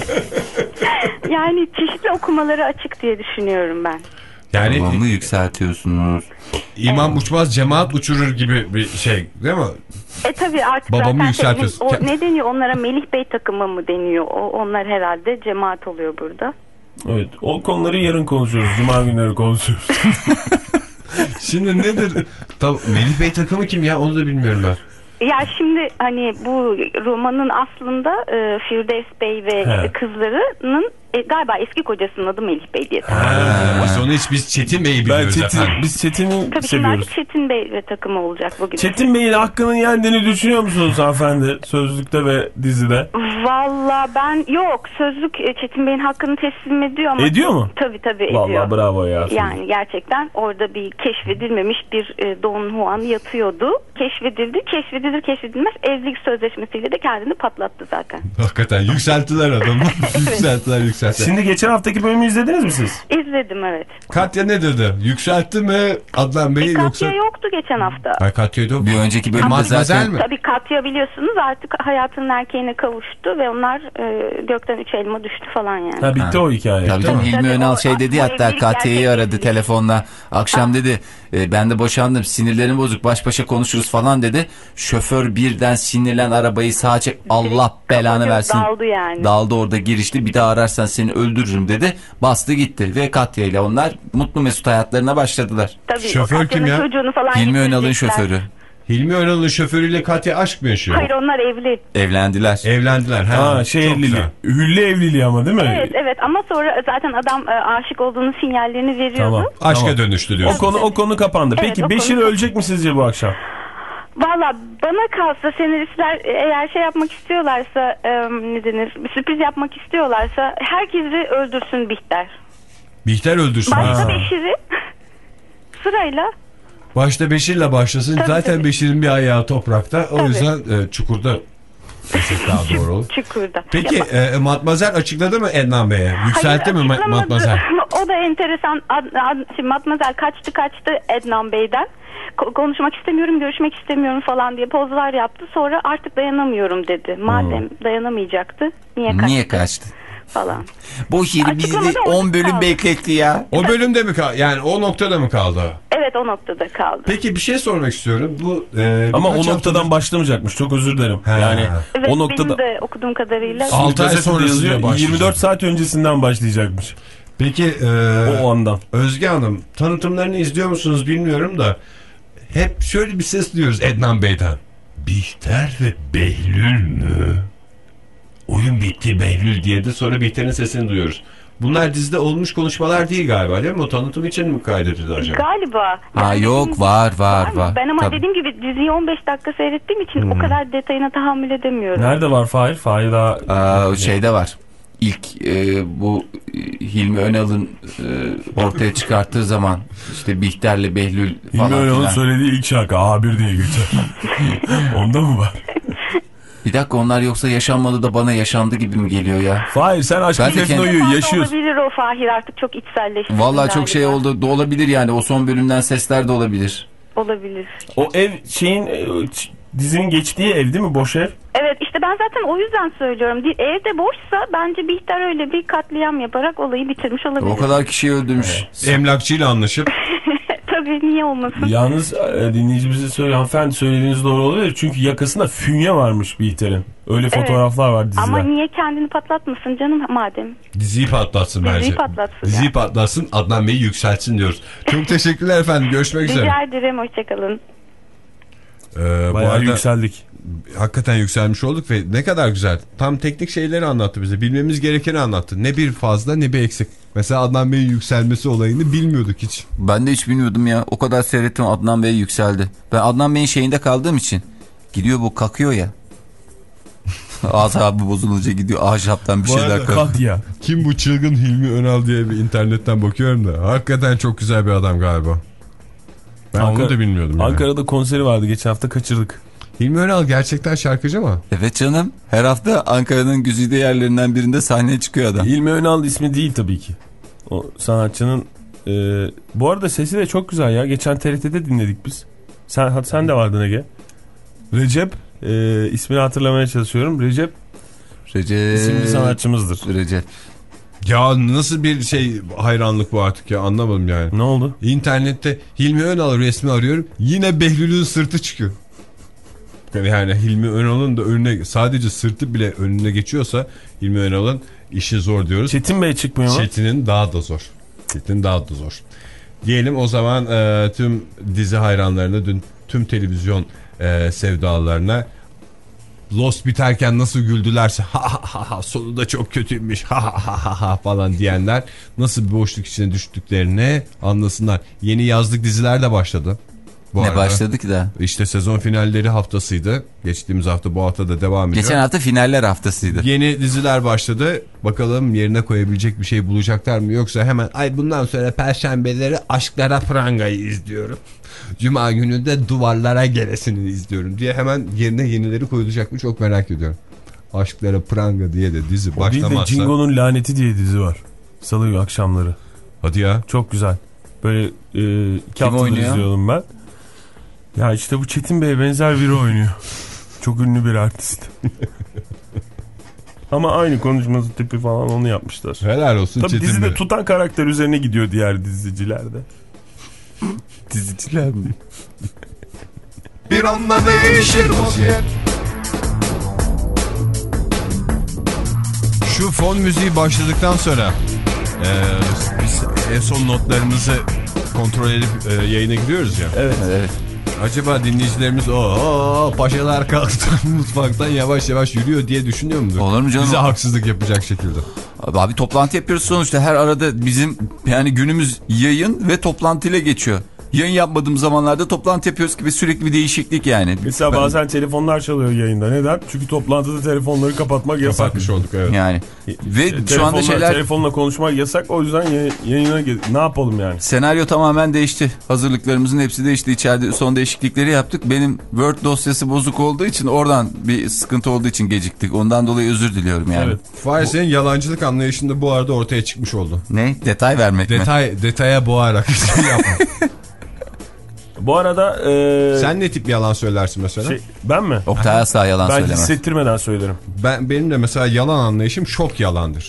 yani çeşitli okumaları açık diye düşünüyorum ben. Yani Babamı yükseltiyorsunuz. imam uçmaz cemaat uçurur gibi bir şey değil mi? E tabii artık Babamı zaten yükseltiyorsun. o, ne deniyor onlara, Melih Bey takımı mı deniyor? O, onlar herhalde cemaat oluyor burada. Evet. O konuları yarın konuşuyoruz. Cuma günleri konuşuyoruz. Şimdi nedir? Tam Melih Bey takımı kim ya? Onu da bilmiyorum ben. Ya şimdi hani bu romanın aslında e, Firdevs Bey ve He. kızlarının e, galiba eski kocasının adı Melih Bey diye. Ha, biz onu hiç biz Çetin Bey'i Ben biliyoruz Çetin, efendim. biz Çetin'i Tabii şimdi seviyoruz. artık Çetin Bey ve takımı olacak bugün. Çetin Bey'in hakkının yendiğini düşünüyor musunuz hanımefendi? Sözlükte ve dizide. Valla ben yok sözlük e, Çetin Bey'in hakkını teslim ediyor ama. Ediyor mu? Tabii tabii ediyor. Vallahi bravo ya. Yani gerçekten orada bir keşfedilmemiş bir e, Don Juan yatıyordu. keşfedildi. Keşfedilir keşfedilmez evlilik sözleşmesiyle de kendini patlattı zaten. Hakikaten yükselttiler adamı. yükselttiler yükselttiler. Şimdi geçen haftaki bölümü izlediniz mi siz? İzledim evet. Katya ne dedi? Yükseltti mi Adnan Bey'i e, yoksa? Katya yoktu geçen hafta. Hayır Katya'ydı o. Bir önceki bölümde Matmazel zaten... mi? Tabii Katya biliyorsunuz artık hayatının erkeğine kavuştu ve onlar e, gökten üç elma düştü falan yani. Ha bitti o hikaye. Tabii canım, Hilmi Tabii, Önal o şey dedi ya, hatta evlilik Katya'yı aradı gerçekleşti. telefonla. Akşam dedi e, ben de boşandım, sinirlerim bozuk, baş başa konuşuruz falan dedi. Şoför birden sinirlen arabayı sağa çek, Allah belanı versin. Daldı yani. Daldı orada, girişti, bir daha ararsan seni öldürürüm dedi. Bastı gitti ve Katya ile onlar mutlu mesut hayatlarına başladılar. Tabii, Şoför o kim ya? çocuğunu falan Hilmi Önal'ın getirecekler. şoförü. Hilmi Önal'ın şoförüyle Katya aşk mı yaşıyor? Hayır onlar evli. Evlendiler. Evlendiler. Ha, Ha şey çok evliliği. güzel. Hülle evliliği ama değil mi? Evet evet ama sonra zaten adam e, aşık olduğunu sinyallerini veriyordu. Tamam. Aşka tamam. dönüştü O diyorsun. konu o konu kapandı. Evet, Peki o Beşir konu- ölecek mi sizce bu akşam? Valla bana kalsa senaristler eğer şey yapmak istiyorlarsa e, ne denir bir sürpriz yapmak istiyorlarsa herkesi öldürsün Bihter. Bihter öldürsün. Başta Ha. Beşir'i sırayla. Başta Beşir'le başlasın. Tabii, Zaten tabii. Beşir'in bir ayağı toprakta. O Tabii. yüzden e, çukurda desek daha doğru olur. Çukurda. Peki Ya, e, Matmazel açıkladı mı Ednan Bey'e? Yükseltti hayır, mi Ma- açıklamadı. Matmazel? O da enteresan. Ad, ad, şimdi Matmazel kaçtı kaçtı Ednan Bey'den. Ko- konuşmak istemiyorum, görüşmek istemiyorum falan diye pozlar yaptı. Sonra artık dayanamıyorum dedi. Madem Hmm. dayanamayacaktı, niye kaçtı? Niye kaçtı? Falan. Bu yeri bizi Açıklamada on orada bölüm kaldı. bekletti ya. O bölümde mi kaldı? Yani o noktada mı kaldı? Evet o noktada kaldı. Peki bir şey sormak istiyorum. Bu e, Ama o birkaç noktadan haftadır- başlamayacakmış. Çok özür dilerim. He. Yani Evet o noktada benim de okuduğum kadarıyla. Altı ay gazetede sonrası yazıyor, diye başlayacak. yirmi dört saat öncesinden başlayacakmış. Peki e, O andan. Özge Hanım tanıtımlarını izliyor musunuz bilmiyorum da hep şöyle bir ses duyuyoruz Ednan Bey'den. Bihter ve Behlül mü? Oyun bitti Behlül diye de sonra Bihter'in sesini duyuyoruz. Bunlar dizide olmuş konuşmalar değil galiba değil mi? O tanıtım için mi kaydedildi acaba? Galiba. Ha Yani yok dediğim- var var mı? var. Ben ama Tabii. dediğim gibi diziyi on beş dakika seyrettiğim için o kadar detayına tahammül edemiyorum. Nerede var Fahir? Fahir daha... Aa, o şeyde var. İlk e, bu e, Hilmi Önal'ın e, ortaya çıkarttığı zaman işte Bihter'le Behlül falan Hilmi Önal'ın filan. söylediği ilk şarkı A bir diye geçer. Onda mı var? Bir dakika, onlar yoksa yaşanmadı da bana yaşandı gibi mi geliyor ya? Fahir sen aşkı Ben de kendi- Fefno'yu Fazla yaşıyorsun. olabilir o Fahir artık çok içselleşti. Vallahi çok galiba. şey oldu da olabilir yani, o son bölümden sesler de olabilir. Olabilir. O ev şeyin e, ç- dizinin geçtiği ev değil mi? Boş ev. Evet işte ben zaten o yüzden söylüyorum. Di- Evde boşsa bence Bihter öyle bir katliam yaparak olayı bitirmiş olabilir. O kadar kişiyi öldürmüş. Emlakçıyla anlaşıp Tabii niye olmasın? Yalnız e, dinleyicimize söylüyor. Hanımefendi söylediğiniz doğru olabilir. Çünkü yakasında fünye varmış Bihter'in. Öyle fotoğraflar var dizide. Ama niye kendini patlatmasın canım madem? diziyi patlatsın Diziyi bence. patlatsın Diziyi ya. patlatsın, Adnan Bey'i yükseltsin diyoruz. Çok teşekkürler efendim. Görüşmek üzere. Rica ederim hoşçakalın. Ee, bu Bayağı arada yükseldik. hakikaten yükselmiş olduk ve ne kadar güzel. Tam teknik şeyleri anlattı bize. Bilmemiz gerekeni anlattı. Ne bir fazla ne bir eksik. Mesela Adnan Bey'in yükselmesi olayını bilmiyorduk hiç. Ben de hiç bilmiyordum ya. O kadar seyrettim, Adnan Bey yükseldi. Ben Adnan Bey'in şeyinde kaldığım için. Gidiyor bu, kakıyor ya. Asabı bozulunca gidiyor ahşaptan bir Bu şeyler arada- kalk. Kalk ya. Kim bu çılgın Hilmi Önal diye bir internetten bakıyorum da. Hakikaten çok güzel bir adam galiba. Ben Ankara- onu da bilmiyordum. Yani. Ankara'da konseri vardı. Geçen hafta kaçırdık. Hilmi Önal gerçekten şarkıcı mı? Evet canım. Her hafta Ankara'nın güzide yerlerinden birinde sahneye çıkıyor adam. Hilmi Önal ismi değil tabii ki. O sanatçının e, bu arada sesi de çok güzel ya. Geçen T R T'de dinledik biz. Sen sen de vardın Ege. Recep e, ismini hatırlamaya çalışıyorum. Recep Recep. isimli sanatçımızdır. Recep. Ya nasıl bir şey hayranlık bu artık ya, anlamadım yani. Ne oldu? İnternette Hilmi Önal resmi arıyorum. Yine Behlül'ün sırtı çıkıyor. Yani Hilmi Önal'ın da önüne sadece sırtı bile önüne geçiyorsa Hilmi Önal'ın işi zor diyoruz. Çetin Bey çıkmıyor mu? Çetin'in daha da zor. Çetin daha da zor. Diyelim o zaman e, tüm dizi hayranlarına, dün tüm televizyon e, sevdalarına Lost biterken nasıl güldülerse ha ha ha ha sonu da çok kötüymüş ha ha ha ha ha falan diyenler nasıl bir boşluk içine düştüklerini anlasınlar. Yeni yazlık diziler de başladı. Bu ne arada. başladık da? İşte sezon finalleri haftasıydı. Geçtiğimiz hafta, bu hafta da devam ediyor. Geçen hafta finaller haftasıydı. Yeni diziler başladı. Bakalım yerine koyabilecek bir şey bulacaklar mı? Yoksa hemen ay bundan sonra perşembeleri Aşklara Pranga'yı izliyorum. Cuma günü de Duvarlara Gelesini izliyorum diye hemen yerine yenileri koyulacak mı? Çok merak ediyorum. Aşklara Pranga diye de dizi o değil başlamazsa. de Jingo'nun Laneti diye dizi var. Salı akşamları. Hadi ya. Çok güzel. Böyle e, iki haftadır izliyorum ben. Ya işte bu Çetin Bey'e benzer biri oynuyor. Çok ünlü bir artist. Ama aynı konuşması tipi falan onu yapmışlar. Helal olsun Tabii Çetin dizide Bey. tutan karakter üzerine gidiyor diğer dizicilerde. Diziciler mi? Bir anda değişir vaziyet. Şu fon müziği başladıktan sonra e, biz en son notlarımızı kontrol edip e, yayına giriyoruz ya. Evet. Evet. Acaba dinleyicilerimiz o paşalar kalktı mutfaktan yavaş yavaş yürüyor diye düşünüyor mudur? Olur mu canım? Bize haksızlık yapacak şekilde. Abi, abi toplantı yapıyoruz sonuçta, her arada bizim yani günümüz yayın ve toplantıyla geçiyor. Yayın yapmadığım zamanlarda toplantı yapıyoruz gibi, sürekli bir değişiklik yani. Mesela ben... bazen telefonlar çalıyor yayında. Neden? Çünkü toplantıda telefonları kapatmak yasak. Kapatmış olduk evet. Yani ve e, şu anda şeyler... Telefonla konuşmak yasak, o yüzden yayına ne yapalım yani? Senaryo tamamen değişti. Hazırlıklarımızın hepsi değişti. İçeride son değişiklikleri yaptık. Benim Word dosyası bozuk olduğu için, oradan bir sıkıntı olduğu için geciktik. Ondan dolayı özür diliyorum yani. Evet. Fahir senin yalancılık anlayışında bu arada ortaya çıkmış oldu. Ne? Detay vermek Detay, mi? Detaya boğarak şey yapma. Bu arada... E, Sen ne tip yalan söylersin mesela? Şey, ben mi? Oktay asla yalan ben söylemez. Ben hissettirmeden söylerim. Ben, benim de mesela yalan anlayışım çok yalandır.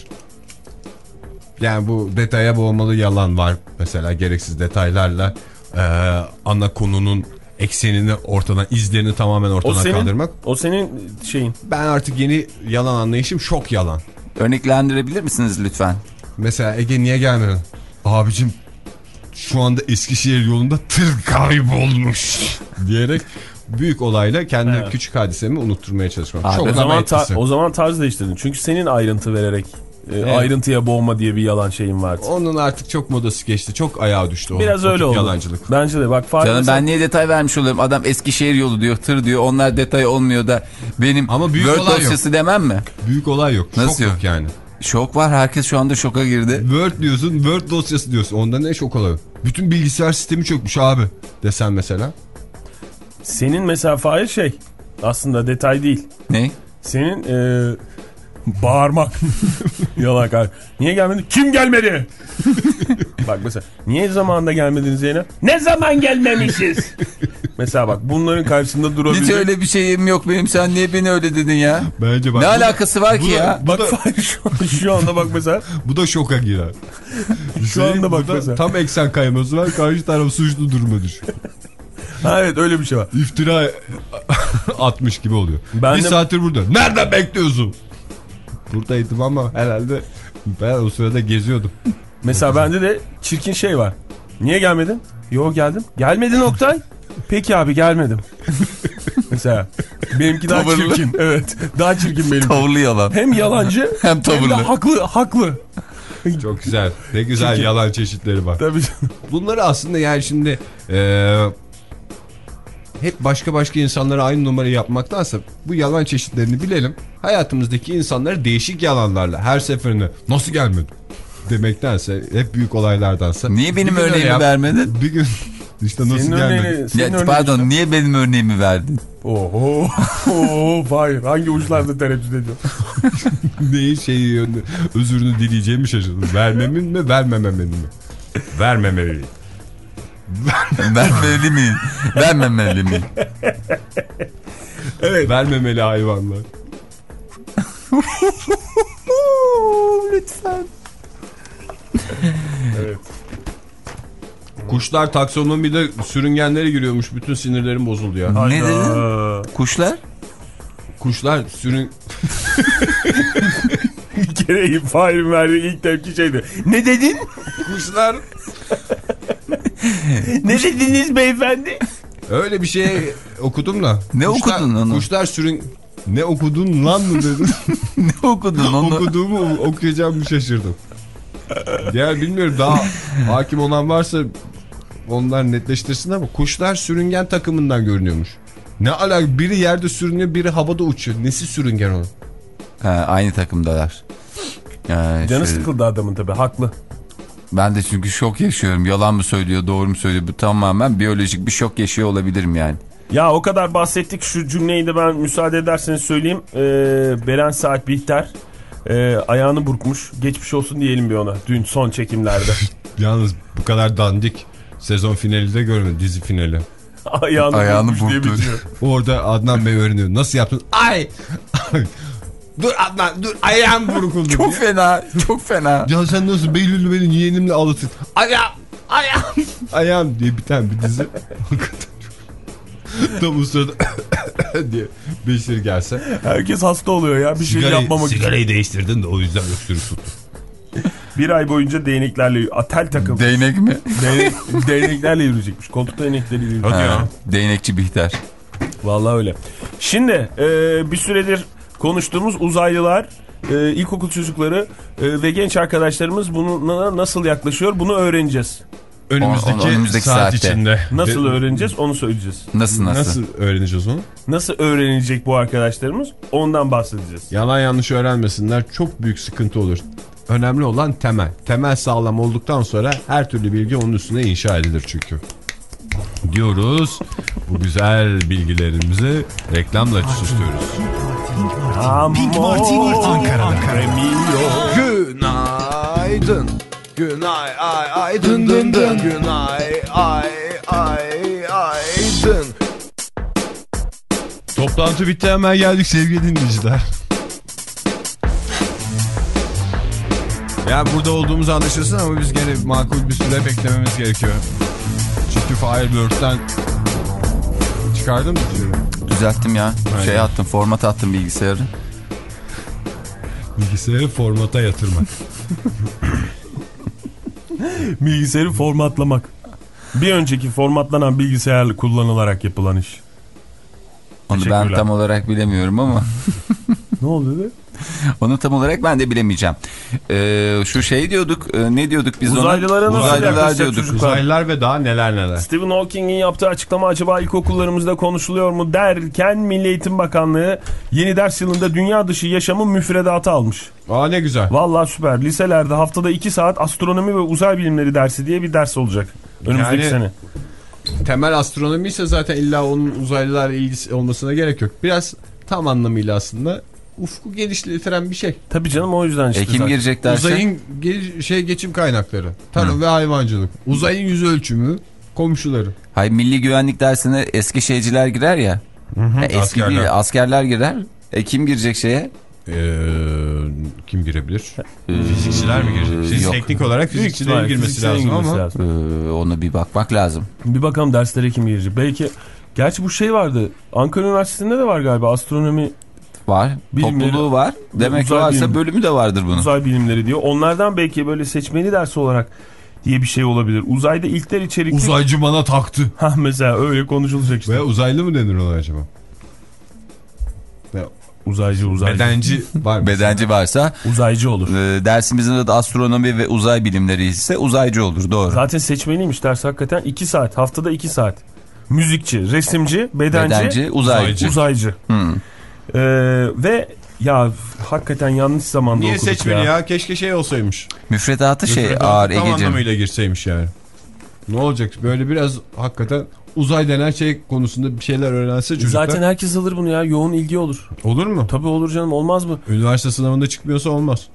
Yani bu detaya boğmalı yalan var. Mesela gereksiz detaylarla e, ana konunun eksenini ortadan, izlerini tamamen ortadan o senin, kaldırmak. O senin şeyin. Ben artık yeni yalan anlayışım çok yalan. Örneklendirebilir misiniz lütfen? Mesela Ege niye gelmedin? Abicim şu anda Eskişehir yolunda tır kaybolmuş diyerek büyük olayla kendi evet. küçük hadisemi unutturmaya çalışmak. Abi, çok o zaman ta, o zaman tarz değiştirdin. Çünkü senin ayrıntı vererek e, evet. ayrıntıya boğma diye bir yalan şeyin vardı. Onun artık çok modası geçti. Çok ayağa düştü o. Biraz o öyle oldu. Yalancılık. Bence de bak. Canım mesela... ben niye detay vermiş oluyorum? Adam Eskişehir yolu diyor, tır diyor. Onlar detay olmuyor da benim ama büyük Word olay dosyası yok. demem mi? Büyük olay yok. Nasıl Şok yok? yok yani. Şok var. Herkes şu anda şoka girdi. Word diyorsun, Word dosyası diyorsun. Onda ne şok oluyor? Bütün bilgisayar sistemi çökmüş abi desen mesela. Senin mesela Fahir şey aslında detay değil. Ne? Senin e, bağırmak. Yalan kar. Niye gelmedin? Kim gelmedi? Bak mesela niye zamanında gelmediniz Zeynep? Ne zaman gelmemişiz? Mesela bak bunların karşısında durabilecek. Hiç öyle bir şeyim yok benim. Sen niye beni öyle dedin ya? Bence bak. Ne alakası var ki da, ya? Bak da, Fahir şu, şu anda bak mesela. Bu da şoka girer. Şu anda bak mesela. Tam eksen kayması var. Karşı taraf suçlu duruma düşüyor. Ha, evet öyle bir şey var. İftira atmış gibi oluyor. Ben bir de... saattir burada. Nereden bekliyorsun? Buradaydım ama herhalde ben o sırada geziyordum. Mesela bende de çirkin şey var. Niye gelmedin? Yo geldim. Gelmedin Oktay. Peki abi gelmedim. Mesela benimki daha Tavırlı. çirkin. Evet. Daha çirkin benimki. Tavırlı yalan. Hem yalancı hem tavırlı. Hem de haklı. Haklı. Çok güzel. Ne güzel çirkin. Yalan çeşitleri var. Tabii. Bunları aslında yani şimdi e, hep başka başka insanlara aynı numarayı yapmaktansa bu yalan çeşitlerini bilelim. Hayatımızdaki insanlara değişik yalanlarla her seferinde nasıl gelmedi demektense, hep büyük olaylardansa. Niye benim örneğimi yap, vermedin? Bir gün işte nasıl senin gelmedi? Örneğini, ya, pardon işte. Niye benim örneğimi verdin? Oho. Oho. Hayır. Hangi uçlarda tereddüt ediyor? Neyi şeyi özürünü dileyeceğimi şaşırdım. Vermemin mi vermememin mi? Vermemeli. Vermemeli miyim? Vermemeli miyim? Evet. Vermemeli hayvanlar. Lütfen. Evet. Kuşlar taksonomide sürüngenlere giriyormuş. Bütün sinirlerim bozuldu ya. Ne dedin? Kuşlar? Kuşlar sürün... Bir kere Fahir'in verdiği ilk tepki şeydi. Ne dedin? Kuşlar... Ne dediniz beyefendi? Öyle bir şey okudum da. Ne kuşlar, okudun onu? Kuşlar sürün... Ne okudun lan mı dedin? Ne okudun onu? Okuduğumu okuyacağımı şaşırdım. Diğer bilmiyorum, daha hakim olan varsa onlar netleştirsin ama kuşlar sürüngen takımından görünüyormuş. Ne alaka, biri yerde sürünüyor, biri havada uçuyor. Nesi sürüngen onun? Ha, aynı takımdalar. Yani Canı şöyle... sıkıldı adamın tabii, haklı. Ben de çünkü şok yaşıyorum. Yalan mı söylüyor, doğru mu söylüyor? Bu tamamen biyolojik bir şok yaşıyor olabilirim yani. Ya o kadar bahsettik, şu cümleyi de ben müsaade ederseniz söyleyeyim. Ee, Beren Saat Bihter e, ayağını burkmuş. Geçmiş olsun diyelim bir ona. Dün son çekimlerde. Yalnız bu kadar dandik sezon finali de görmedim, dizi finali. Ayağını, Ayağını burkmuş diye burktu. bitiyor. Orada Adnan Bey öğreniyor. Nasıl yaptın? Ay! Dur Adnan dur, ayağım burkuldu. Çok fena, çok fena. Ya sen nasıl Beylül'ü benim yeğenimle ağlatın? Ayağım! Ayağım! Ayağım diye biten bir dizi. Tam o sırada diye Beşir gelse. Herkes hasta oluyor ya, bir şey Sigarayı, yapmamak için. sigarayı değiştirdin de o yüzden öksürük tuttu. Bir ay boyunca değneklerle, atel takım. Değnek mi? Değnek, değneklerle yürüyecekmiş. Koltuk değnekleriyle yürüyecek. Hadi ya. Değnekçi Bihter. Vallahi öyle. Şimdi e, bir süredir konuştuğumuz uzaylılar, e, ilkokul çocukları e, ve genç arkadaşlarımız buna nasıl yaklaşıyor, bunu öğreneceğiz. Önümüzdeki, O- önümüzdeki saat saatte. içinde. Nasıl De- öğreneceğiz onu söyleyeceğiz. Nasıl nasıl? Nasıl öğreneceğiz onu? Nasıl öğrenecek bu arkadaşlarımız, ondan bahsedeceğiz. Yalan yanlış öğrenmesinler, çok büyük sıkıntı olur. Önemli olan temel. Temel sağlam olduktan sonra her türlü bilgi onun üstüne inşa edilir çünkü. Diyoruz. Bu güzel bilgilerimizi reklamla süslüyoruz. Pink Martini Ankara'da. Günaydın. Günay ay ay dın dın dın. Günay ay ay ay dın. Toplantı bitti, hemen geldik sevgili dinleyiciler. Ya burada olduğumuz anlaşılsın ama biz gene makul bir süre beklememiz gerekiyor. Çünkü Firebird'den çıkardım mı? Düzelttim ya. Aynen. Şey attım, format attım bilgisayarı. Bilgisayarı formata yatırmak. Bilgisayarı formatlamak. Bir önceki formatlanan bilgisayar kullanılarak yapılan iş. Onu ben Teşekkürler. tam olarak bilemiyorum ama. Ne oluyor be? Onu tam olarak ben de bilemeyeceğim. Ee, şu şey diyorduk. E, ne diyorduk biz ona? Uzaylılara nasıl Uzaylılar yaklaşacak diyorduk. çocuklar? Uzaylılar ve daha neler neler. Stephen Hawking'in yaptığı açıklama acaba ilkokullarımızda konuşuluyor mu derken Milli Eğitim Bakanlığı yeni ders yılında dünya dışı yaşamın müfredatı almış. Aa ne güzel. Vallahi süper. Liselerde haftada iki saat astronomi ve uzay bilimleri dersi diye bir ders olacak önümüzdeki Yani- sene. Temel astronomi ise zaten illa onun uzaylılarla ilgisi olmasına gerek yok. Biraz tam anlamıyla aslında ufku genişletiren bir şey. Tabii canım, o yüzden işte. E, kim zaten. girecek derse? Uzayın ge- şey geçim kaynakları, tarım ve hayvancılık. Uzayın yüz ölçümü, komşuları. Hayır, milli güvenlik dersine eski şeyciler girer ya. ya eski askerler. değil, askerler girer. E, kim girecek şeye? Ee, kim girebilir? Fizikçiler mi girecek? Siz yok. teknik olarak Büyük fizikçilerin ihtimalle girmesi fizikçilerin lazım girmesi ama. lazım. Ee, ona bir bakmak lazım. Bir bakalım derslere kim girecek. Belki, gerçi bu şey vardı. Ankara Üniversitesi'nde de var galiba astronomi, Var. Bilimleri- Topluluğu var. Demek ki Uzay varsa bilim- bölümü de vardır bunun. uzay bilimleri diyor. Onlardan belki böyle seçmeli ders olarak diye bir şey olabilir. Uzayda ilkler içerikli. Uzaycı bana taktı. Ha mesela öyle konuşulacak işte. Veya uzaylı mı denir ona acaba? Uzaycı uzaycı. Bedenci var mı? Bedenci varsa Uzaycı olur. e, dersimizin adı astronomi ve uzay bilimleri ise uzaycı olur. Doğru. Zaten seçmeliymiş ders hakikaten. iki saat. Haftada iki saat. Müzikçi, resimci, bedenci, Bedenci, uzaycı. uzaycı. Hmm. Ee, ve ya hakikaten yanlış zamanda Niye okuduk seçmeli ya. ya? Keşke şey olsaymış. Müfredatı şey Müfredatı ağır tam Egeciğim. anlamıyla girseymiş yani. Ne olacak? Böyle biraz hakikaten uzay denen şey konusunda bir şeyler öğrense çocuklar. Zaten herkes alır bunu ya. Yoğun ilgi olur. Olur mu? Tabii olur canım, olmaz mı? Üniversite sınavında çıkmıyorsa olmaz.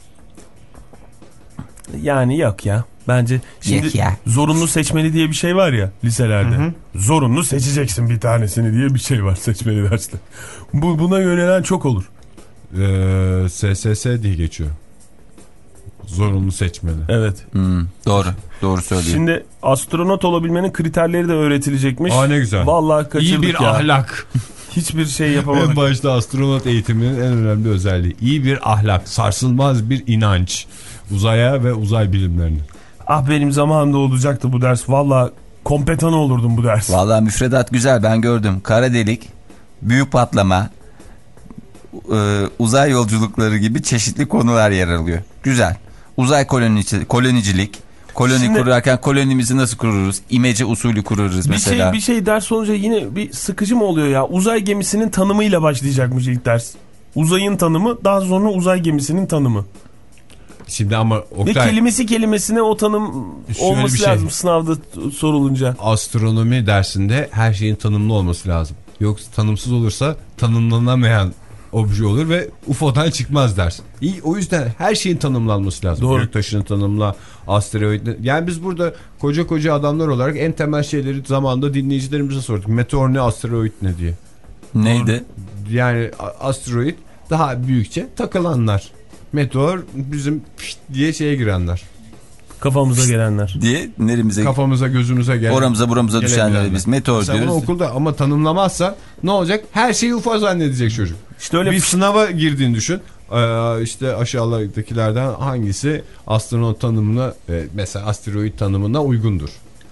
Yani yok ya. Bence şimdi Yok ya. zorunlu seçmeli diye bir şey var ya liselerde. Hı hı. Zorunlu seçeceksin bir tanesini diye bir şey var seçmeli derste. Bu, buna yönelen çok olur. Ee, S S S diye geçiyor. Zorunlu seçmeli. Evet. Hmm, doğru. Doğru söylüyor. Şimdi astronot olabilmenin kriterleri de öğretilecekmiş. Aa ne güzel. Vallahi kaçırdık İyi bir ya. ahlak. Hiçbir şey yapamadık. En başta astronot eğitiminin en önemli özelliği. İyi bir ahlak. Sarsılmaz bir inanç. Uzaya ve uzay bilimlerine. Ah benim zamanımda olacaktı bu ders. Vallahi kompetan olurdum bu ders. Vallahi müfredat güzel, ben gördüm. Kara delik, büyük patlama, e, uzay yolculukları gibi çeşitli konular yer alıyor. Güzel. Uzay kolonici, kolonicilik, Koloni Şimdi, kurarken kolonimizi nasıl kururuz? İmece usulü kururuz mesela. Bir şey, bir şey ders olunca yine bir sıkıcı mı oluyor ya? Uzay gemisinin tanımıyla başlayacakmış ilk ders. Uzayın tanımı, daha sonra uzay gemisinin tanımı. Şimdi ama Oktay... Ve kelimesi kelimesine o tanım olması şey. lazım sınavda sorulunca. Astronomi dersinde her şeyin tanımlı olması lazım. Yoksa tanımsız olursa tanımlanamayan obje olur ve U F O'dan çıkmaz ders. İyi, o yüzden her şeyin tanımlanması lazım. Doğru. Göktaşını tanımla, asteroid. Yani biz burada koca koca adamlar olarak en temel şeyleri zamanında dinleyicilerimize sorduk. Meteor ne, asteroid ne diye. Neydi? Yani asteroid daha büyükçe takılanlar. Meteor bizim pişt diye şeye girenler. Kafamıza gelenler. Diye neremize? Kafamıza gözümüze gelen. Oramıza buramıza düşenleri biz meteor Sen diyoruz. bunu okulda ama tanımlamazsa ne olacak? Her şeyi U F O zannedecek çocuk. İşte öyle bir sınava girdiğini düşün. Ee, işte aşağıdakilerden hangisi astronot tanımına e, mesela asteroid tanımına uygundur?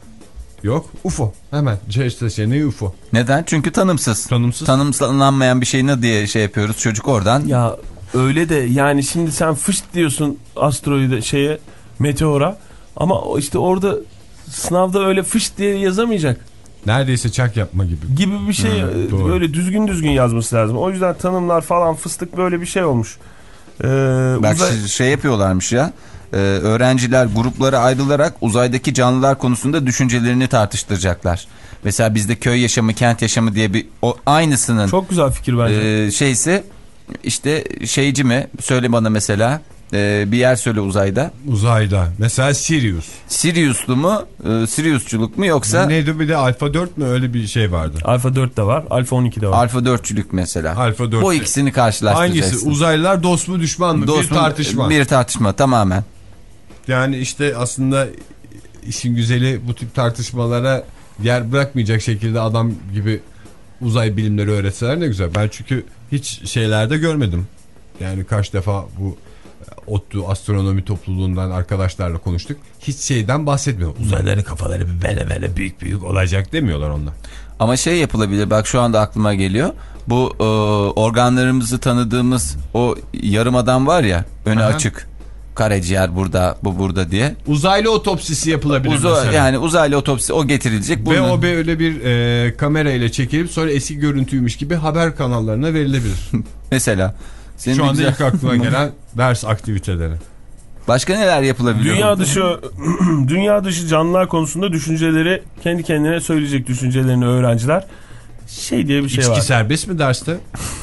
Yok. U F O. Hemen C seçeneği U F O. Neden? Çünkü tanımsız. Tanımsız. Tanımlanmayan bir şey ne diye şey yapıyoruz. Çocuk oradan. Ya öyle de yani şimdi sen fışt diyorsun asteroide şeye, meteora, ama işte orada sınavda öyle fışt diye yazamayacak. Neredeyse çak yapma gibi. Gibi bir şey, hmm, böyle düzgün düzgün yazması lazım. O yüzden tanımlar falan fıstık böyle bir şey olmuş. Ee, Bak uzay... şey, şey yapıyorlarmış ya. Ee, öğrenciler gruplara ayrılarak uzaydaki canlılar konusunda düşüncelerini tartıştıracaklar. Mesela bizde köy yaşamı, kent yaşamı diye bir o aynısının. Çok güzel fikir bence. E, şeyse işte şeyci mi? Söyle bana mesela. E, bir yer söyle uzayda. Uzayda. Mesela Sirius. Siriuslu mu? E, Siriusçuluk mu yoksa? Neydi bir de Alfa dört mü, öyle bir şey vardı. Alfa dört de var. Alfa on iki de var. Alfa dörtçülük mesela. Alfa dört. Bu ikisini karşılaştıracaksın. Hangisi? Uzaylılar dost mu düşman mı? Dost bir mu? tartışma. Bir tartışma tamamen. Yani işte aslında işin güzeli bu tip tartışmalara yer bırakmayacak şekilde adam gibi uzay bilimleri öğretseler ne güzel. Ben çünkü hiç şeylerde görmedim. Yani kaç defa bu ODTÜ astronomi topluluğundan arkadaşlarla konuştuk. Hiç şeyden bahsetmiyor. Uzaylıların kafaları böyle böyle büyük büyük olacak demiyorlar onlar. Ama şey yapılabilir, bak şu anda aklıma geliyor. Bu e, organlarımızı tanıdığımız o yarım adam var ya, önü Aha. açık. Karaciğer burada, bu burada diye. Uzaylı otopsisi yapılabilir Uza, mesela. yani uzaylı otopsi o getirilecek. Ve o böyle bir e, kamera ile çekilip sonra eski görüntüymüş gibi haber kanallarına verilebilir. Mesela. Senin Şu anda güzel... ilk aklıma gelen ders aktiviteleri. Başka neler yapılabilir? Dünya dışı dünya dışı canlılar konusunda düşünceleri kendi kendine söyleyecek, düşüncelerini öğrenciler. Şey diye bir şey İçki var. serbest mi derste?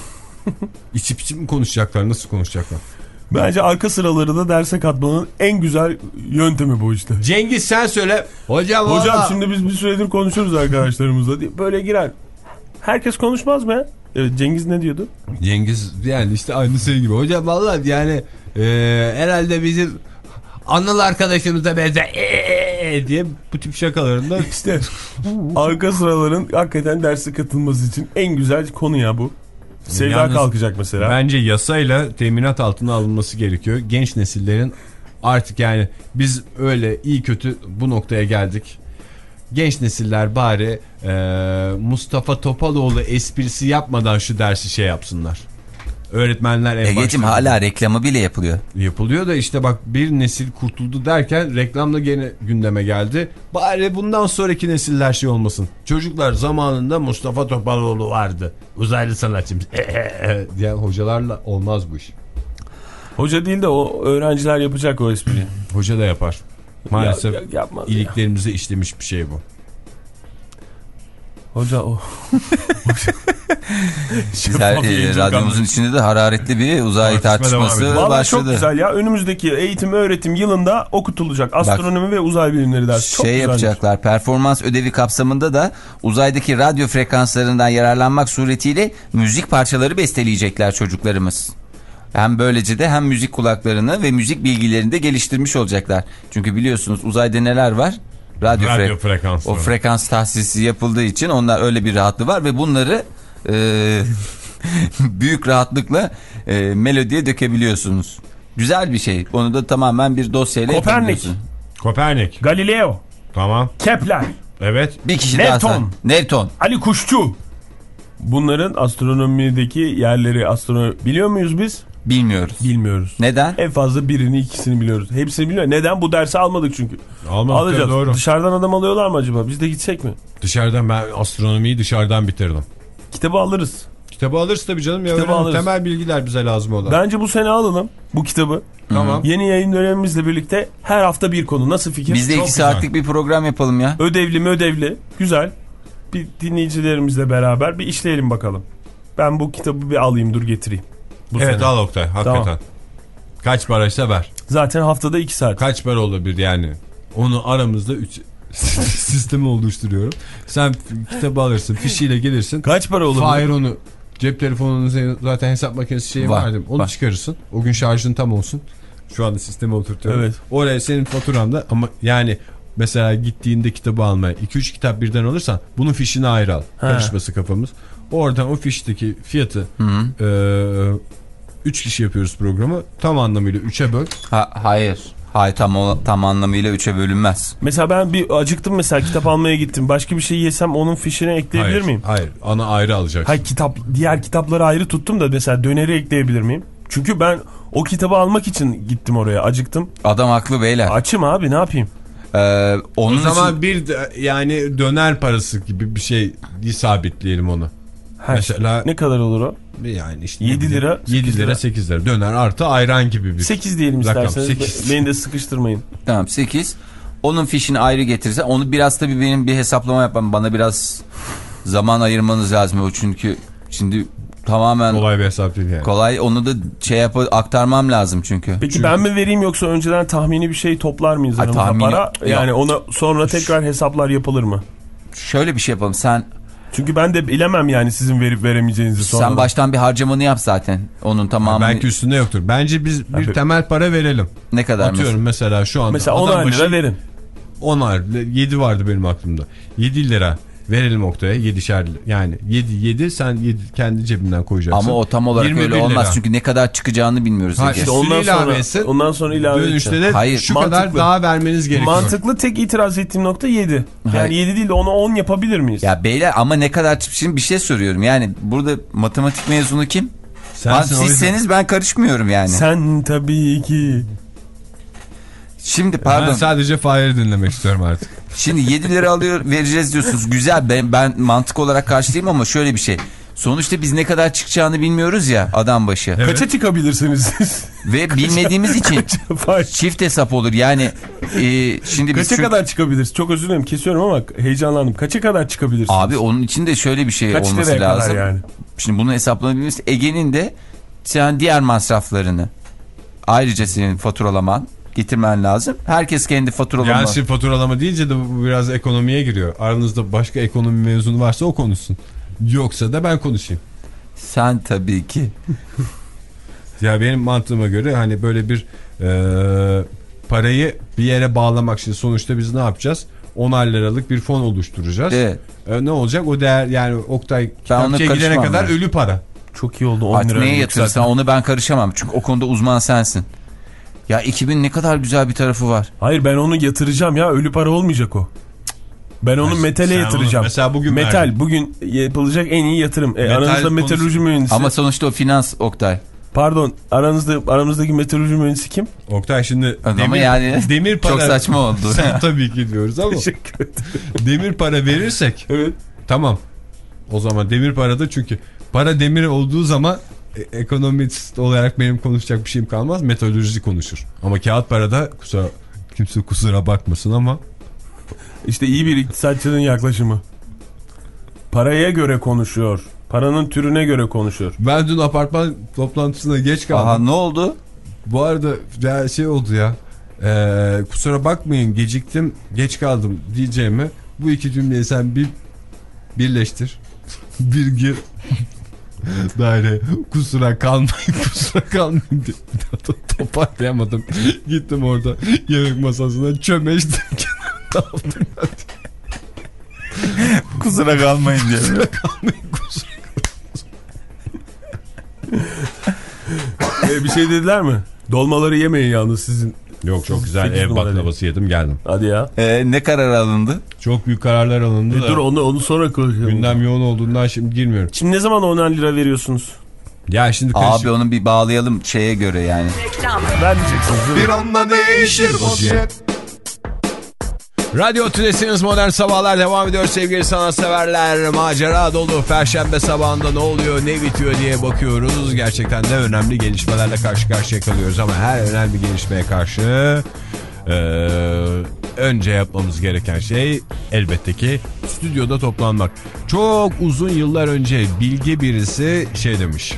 İçip içip mi konuşacaklar? Nasıl konuşacaklar? Bence arka sıraları da derse katmanın en güzel yöntemi bu işte. Cengiz sen söyle. Hocam Hocam valla... şimdi biz bir süredir konuşuruz arkadaşlarımızla diye. Böyle girer. Herkes konuşmaz mı ya? Evet, Cengiz ne diyordu? Cengiz yani işte aynı şey gibi. Hocam valla yani e, herhalde bizim Anıl arkadaşımıza benzer ee, diye bu tip şakalarında. İşte arka sıraların hakikaten derse katılması için en güzel konu ya bu. Sevda Yalnız kalkacak mesela. Bence yasayla teminat altına alınması gerekiyor. Genç nesillerin artık yani biz öyle iyi kötü bu noktaya geldik. Genç nesiller bari e, Mustafa Topaloğlu esprisi yapmadan şu dersi şey yapsınlar. Öğretmenler en Egeciğim başta. hala reklamı bile yapılıyor. Yapılıyor da işte bak bir nesil kurtuldu derken reklamla gene gündeme geldi. Bari bundan sonraki nesiller şey olmasın. Çocuklar zamanında Mustafa Topaloğlu vardı. Uzaylı sanatçımız. E, e, e, diyen hocalarla olmaz bu iş. Hoca değil de o öğrenciler yapacak o espriyi. Hoca da yapar. Maalesef ya, ya, iliklerimize işlemiş bir şey bu. Hoca o. Güzel, e, radyomuzun içinde de hararetli bir uzay tartışması Vallahi başladı. çok güzel ya. Önümüzdeki eğitim öğretim yılında okutulacak. Astronomi Bak, ve uzay bilimleri dersi. Çok şey güzelmiş. yapacaklar. Performans ödevi kapsamında da uzaydaki radyo frekanslarından yararlanmak suretiyle müzik parçaları besteleyecekler çocuklarımız. Hem böylece de hem müzik kulaklarını ve müzik bilgilerini de geliştirmiş olacaklar. Çünkü biliyorsunuz uzayda neler var? Radyo, Radyo fre frekansları. O frekans tahsisi yapıldığı için onlar öyle bir rahatlığı var ve bunları e, büyük rahatlıkla e, melodiye dökebiliyorsunuz. Güzel bir şey. Onu da tamamen bir dosyayla Kopernik. Kopernik. Galileo. Tamam. Kepler. Evet. Bir kişi Newton. daha. Newton. Ali Kuşçu. Bunların astronomideki yerleri astronomi biliyor muyuz biz? Bilmiyoruz. Bilmiyoruz. Neden? En fazla birini ikisini biliyoruz. Hepsini biliyoruz. Neden? Bu dersi almadık çünkü. Almadık. Alacağız. Doğru. Dışarıdan adam alıyorlar mı acaba? Biz de gitsek mi? Dışarıdan ben astronomiyi dışarıdan bitirdim. Kitabı alırız. Kitabı alırız tabii canım. Ya Kitabı alırız. Temel bilgiler bize lazım olan. Bence bu sene alalım bu kitabı. Tamam. Yeni yayın dönemimizle birlikte her hafta bir konu. Nasıl fikir? Biz de Çok iki güzel. saatlik bir program yapalım ya. Ödevli mi ödevli. Güzel. Bir dinleyicilerimizle beraber bir işleyelim bakalım. Ben bu kitabı bir alayım, dur getireyim. Bu Evet sene. al Oktay hakikaten. Tamam. Kaç paraysa ver. Zaten haftada iki saat. Kaç para olabilir yani? Onu aramızda üç sistemi oluşturuyorum. Sen kitabı alırsın, fişiyle gelirsin. Kaç para olabilir? Fahir onu cep telefonunun zaten hesap makinesi şeyi Var, vardı. Onu var. çıkarırsın. O gün şarjın tam olsun. Şu anda sistemi oturtuyorum. Evet. Oraya senin faturanda ama yani mesela gittiğinde kitabı almaya iki üç kitap birden alırsan bunun fişini ayrı al. He. Karışması kafamız. Oradan o fişteki fiyatı üç kişi yapıyoruz programı. Tam anlamıyla üçe böl. Ha, hayır. Hayır tam, o, tam anlamıyla üçe bölünmez. Mesela ben bir acıktım mesela kitap almaya gittim. Başka bir şey yesem onun fişine ekleyebilir Hayır, miyim? hayır. Ana ayrı alacaksın. Hayır kitap, diğer kitapları ayrı tuttum da mesela döneri ekleyebilir miyim? Çünkü ben o kitabı almak için gittim oraya, acıktım. Adam haklı beyler. Açım abi, ne yapayım? Ee, onun O zaman için... bir de, yani döner parası gibi bir şey sabitleyelim onu. Her Mesela ne kadar olur o? yani işte yedi lira, yedi lira sekiz lira döner artı ayran gibi bir sekiz diyelim rakam. isterseniz. sekiz. Beni de sıkıştırmayın. Tamam sekiz. Onun fişini ayrı getirirsen onu biraz tabii benim bir hesaplama yapmam. Bana biraz zaman ayırmanız lazım o çünkü şimdi tamamen Kolay bir hesap değil yani. kolay onu da şey yap aktarmam lazım çünkü. Peki Çünkü... ben mi vereyim yoksa önceden tahmini bir şey toplar mıyız? Ay, tahmini... para? Yani ona sonra tekrar hesaplar yapılır mı? Şöyle bir şey yapalım sen. Çünkü ben de bilemem yani sizin verip veremeyeceğinizi sonra. Sen baştan bir harcamanı yap zaten. Onun tamamını. Belki üstünde yoktur. Bence biz bir Abi, temel para verelim. Ne kadar Atıyorum mesela, mesela şu anda. Mesela on lira verin. onar yedi vardı benim aklımda. yedi lira verelim Oktay'a, yedişer yani yedi yedi sen yedi kendi cebinden koyacaksın. Ama o tam olarak öyle olmaz lira. Çünkü ne kadar çıkacağını bilmiyoruz. Ha, işte ondan sonra etsin, ondan sonra ilave dönüşte de Hayır, şu mantıklı. Kadar daha vermeniz gerekiyor. Mantıklı, tek itiraz ettiğim nokta yedi. Yani Hayır. yedi değil de onu on yapabilir miyiz? Ya beyler ama ne kadar, şimdi bir şey soruyorum. Yani burada matematik mezunu kim? Sensin, sizseniz ben karışmıyorum yani. Sen tabii ki. Şimdi pardon. Ben sadece Fahir'i dinlemek istiyorum artık. Şimdi yedi lira alıyor vereceğiz diyorsunuz. Güzel, ben, ben mantık olarak karşılayayım ama şöyle bir şey. Sonuçta biz ne kadar çıkacağını bilmiyoruz ya adam başı. Evet. Kaça çıkabilirsiniz siz? Ve bilmediğimiz için çift hesap olur. Yani e, şimdi biz... Kaça şu... kadar çıkabiliriz? Çok özür dilerim kesiyorum ama heyecanlandım. Kaça kadar çıkabilirsiniz? Abi onun için de şöyle bir şey Kaç olması lazım. Yani? Şimdi bunu hesaplanabilmesi, Ege'nin de sen diğer masraflarını ayrıca senin faturalaman, getirmen lazım. Herkes kendi faturalama. Yani şimdi faturalama deyince de bu biraz ekonomiye giriyor. Aranızda başka ekonomi mezunu varsa o konuşsun. Yoksa da ben konuşayım. Sen tabii ki. Ya benim mantığıma göre hani böyle bir e, parayı bir yere bağlamak için sonuçta biz ne yapacağız? onar liralık bir fon oluşturacağız. Evet. E, ne olacak? O değer yani Oktay kitapçıya gidene kadar yani. Ölü para. Çok iyi oldu. on Artık lira neye yatırırsan onu ben karışamam. Çünkü o konuda uzman sensin. Ya iki bin ne kadar güzel bir tarafı var. Hayır, ben onu yatıracağım ya. Ölü para olmayacak o. Ben onu metale yatıracağım. Mesela bugün metal verdin. Bugün yapılacak en iyi yatırım. E, Metal aranızda metalurji mühendisi. Ama sonuçta o finans Oktay. Pardon, aranızda aramızdaki metalurji mühendisi kim? Oktay şimdi ama demir, yani demir para. Çok saçma oldu. Sen tabii ki diyoruz ama. Demir para verirsek. Evet. Tamam. O zaman demir parada, çünkü para demir olduğu zaman e, ekonomist olarak benim konuşacak bir şeyim kalmaz. Metalurji konuşur. Ama kağıt parada kusura, kimse kusura bakmasın ama. İşte iyi bir iktisatçının yaklaşımı. Paraya göre konuşuyor. Paranın türüne göre konuşuyor. Ben dün apartman toplantısına geç kaldım. Aha, ne oldu? Bu arada ya şey oldu ya. E, kusura bakmayın geciktim, geç kaldım diyeceğimi bu iki cümleyi sen bir birleştir. Bir gir. Daire kusura kalmayın kusura kalmayın diye toparlayamadım. Gittim orada yemek masasına çömeştim. Kusura kalmayın diye. Kusura kalmayın kusura ee, bir şey dediler mi? Dolmaları yemeyin yalnız sizin. Yok, çok güzel ev baklavası yedim geldim. Hadi ya. Ee, ne karar alındı? Çok büyük kararlar alındı e da. Dur onu, onu sonra konuşalım. Gündem yoğun olduğundan şimdi girmiyorum. Şimdi ne zaman on lira veriyorsunuz? Ya şimdi karışık. Abi onu bir bağlayalım şeye göre yani. Ben diyeceksiniz. Bir anda değişir vaziyet. Radyo Tülesi'niz Modern Sabahlar devam ediyor sevgili sanatseverler. Macera dolu Perşembe sabahında ne oluyor ne bitiyor diye bakıyoruz. Gerçekten de önemli gelişmelerle karşı karşıya kalıyoruz ama her önemli gelişmeye karşı e, önce yapmamız gereken şey elbette ki stüdyoda toplanmak. Çok uzun yıllar önce bilge birisi şey demiş.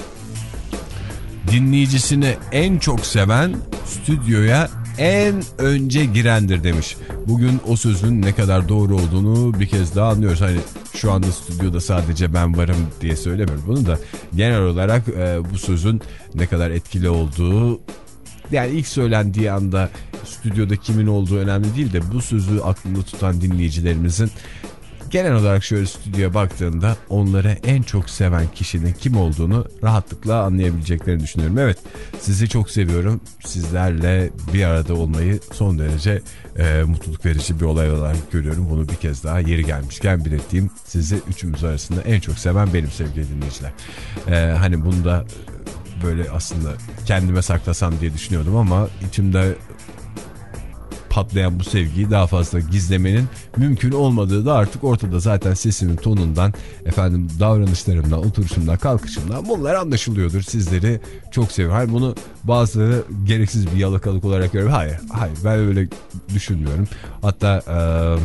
Dinleyicisini en çok seven stüdyoya en önce girendir demiş. Bugün o sözün ne kadar doğru olduğunu bir kez daha anlıyoruz. Hani şu anda stüdyoda sadece ben varım diye söylemiyorum bunu da. Genel olarak e, bu sözün ne kadar etkili olduğu, yani ilk söylendiği anda stüdyoda kimin olduğu önemli değil de bu sözü aklında tutan dinleyicilerimizin genel olarak şöyle stüdyoya baktığında onları en çok seven kişinin kim olduğunu rahatlıkla anlayabileceklerini düşünüyorum. Evet, sizi çok seviyorum. Sizlerle bir arada olmayı son derece e, mutluluk verici bir olay olarak görüyorum. Bunu bir kez daha yeri gelmişken belirteyim. Sizi üçümüz arasında en çok seven benim sevgili dinleyiciler. E, hani bunu da böyle aslında kendime saklasam diye düşünüyordum ama içimde patlayan bu sevgiyi daha fazla gizlemenin mümkün olmadığı da artık ortada. Zaten sesimin tonundan, efendim davranışlarımdan, oturuşumdan, kalkışımdan bunlar anlaşılıyordur. Sizleri çok seviyorum. Hayır, bunu bazıları gereksiz bir yalakalık olarak görüyor. Hayır, hayır ben öyle düşünmüyorum. Hatta e,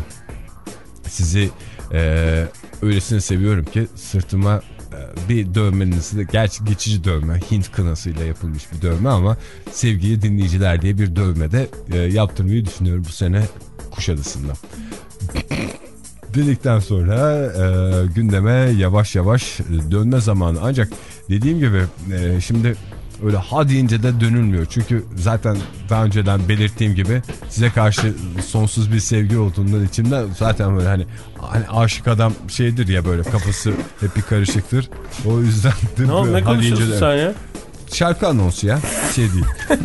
sizi e, öylesine seviyorum ki sırtıma bir dövmenizi de, gerçi geçici dövme, Hint kınasıyla yapılmış bir dövme ama sevgili dinleyiciler diye bir dövme de e, yaptırmayı düşünüyorum bu sene Kuşadası'nda. Dedikten sonra e, gündeme yavaş yavaş dönme zamanı. Ancak dediğim gibi e, şimdi öyle ha deyince de dönülmüyor. Çünkü zaten daha önceden belirttiğim gibi size karşı sonsuz bir sevgi olduğundan içimde zaten böyle hani, hani aşık adam şeydir ya, böyle kafası hep bir karışıktır. O yüzden de ne oldu, ne konuşuyorsun sen ya? Şarkı anonsu ya, şey değil.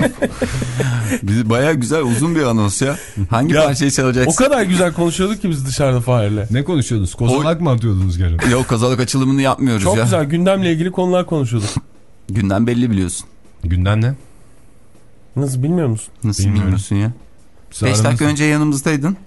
Baya güzel uzun bir anons ya. Hangi ya, parçayı çalacaksın? O kadar güzel konuşuyorduk ki biz dışarıda Fahir'le. Ne konuşuyordunuz? Kozalak o... mı atıyordunuz gene? Yok, kozalak açılımını yapmıyoruz Çok ya. Çok güzel gündemle ilgili konular konuşuyorduk. Gündem belli biliyorsun. Gündem ne? Nasıl, bilmiyor musun? Nasıl Bilmiyorum. bilmiyorsun ya? beş dakika önce yanımızdaydın.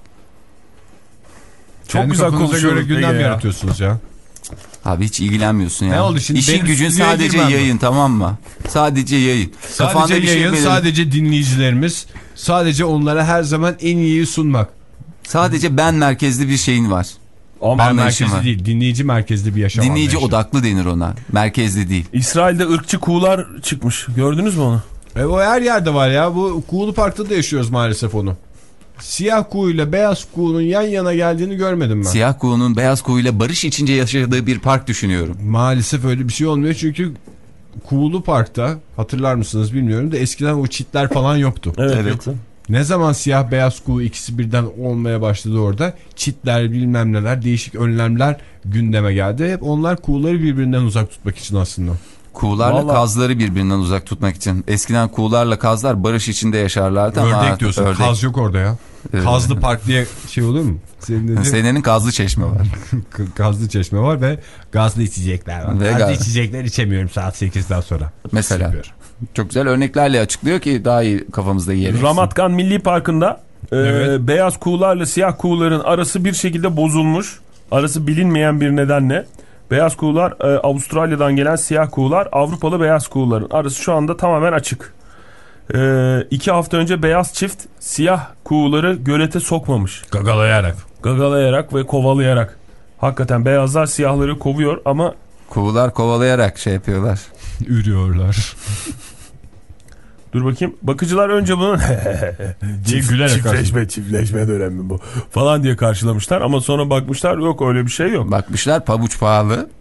Çok kendi güzel konuşuyoruz. Göre gündem ya. yaratıyorsunuz ya. Abi hiç ilgilenmiyorsun ya. Ne oldu şimdi? İşin gücün sadece yayın mi? Tamam mı? Sadece yayın. Sadece Kafanda yayın, şey sadece dinleyicilerimiz, sadece onlara her zaman en iyiyi sunmak. Sadece ben merkezli bir şeyin var. O ben merkezli var. Değil, dinleyici merkezli bir yaşam. Dinleyici anlayışı. Odaklı denir ona. Merkezli değil. İsrail'de ırkçı kuğular çıkmış. Gördünüz mü onu? E, o her yerde var ya. Bu Kuğulu Park'ta da yaşıyoruz maalesef onu. Siyah kuğuyla beyaz kuğunun yan yana geldiğini görmedim ben. Siyah kuğunun beyaz kuğuyla barış içince yaşadığı bir park düşünüyorum. Maalesef öyle bir şey olmuyor çünkü Kuğulu Park'ta, hatırlar mısınız bilmiyorum da eskiden o çitler falan yoktu. Evet. evet. Ne zaman siyah beyaz kuğu ikisi birden olmaya başladı orada, çitler bilmem neler, değişik önlemler gündeme geldi. Hep onlar kuğuları birbirinden uzak tutmak için aslında. Kuğularla Vallahi... kazları birbirinden uzak tutmak için. Eskiden kuğularla kazlar barış içinde yaşarlardı. Ördek ama diyorsun, ördek. Kaz yok orada ya. Evet. Kazlı Park diye şey olur mu? Senin, Senenin Kazlı Çeşme var. Kazlı Çeşme var ve gazlı içecekler var. Ve gazlı gaz... içecekler içemiyorum saat sekizden sonra. Mesela. Süper. Çok güzel örneklerle açıklıyor ki daha iyi kafamızda yer. Ramatgan Milli Parkı'nda evet. e, beyaz kuğularla siyah kuğuların arası bir şekilde bozulmuş. Arası bilinmeyen bir nedenle. Beyaz kuğular e, Avustralya'dan gelen siyah kuğular, Avrupalı beyaz kuğuların arası şu anda tamamen açık. E, iki hafta önce beyaz çift siyah kuğuları gölete sokmamış. Gagalayarak. Gagalayarak ve kovalayarak. Hakikaten beyazlar siyahları kovuyor ama... Kuğular kovalayarak şey yapıyorlar. Ürüyorlar. Dur bakayım. Bakıcılar önce bunun Çift, çiftleşme, çiftleşme dönemi bu falan diye karşılamışlar ama sonra bakmışlar yok öyle bir şey yok. Bakmışlar pabuç pahalı.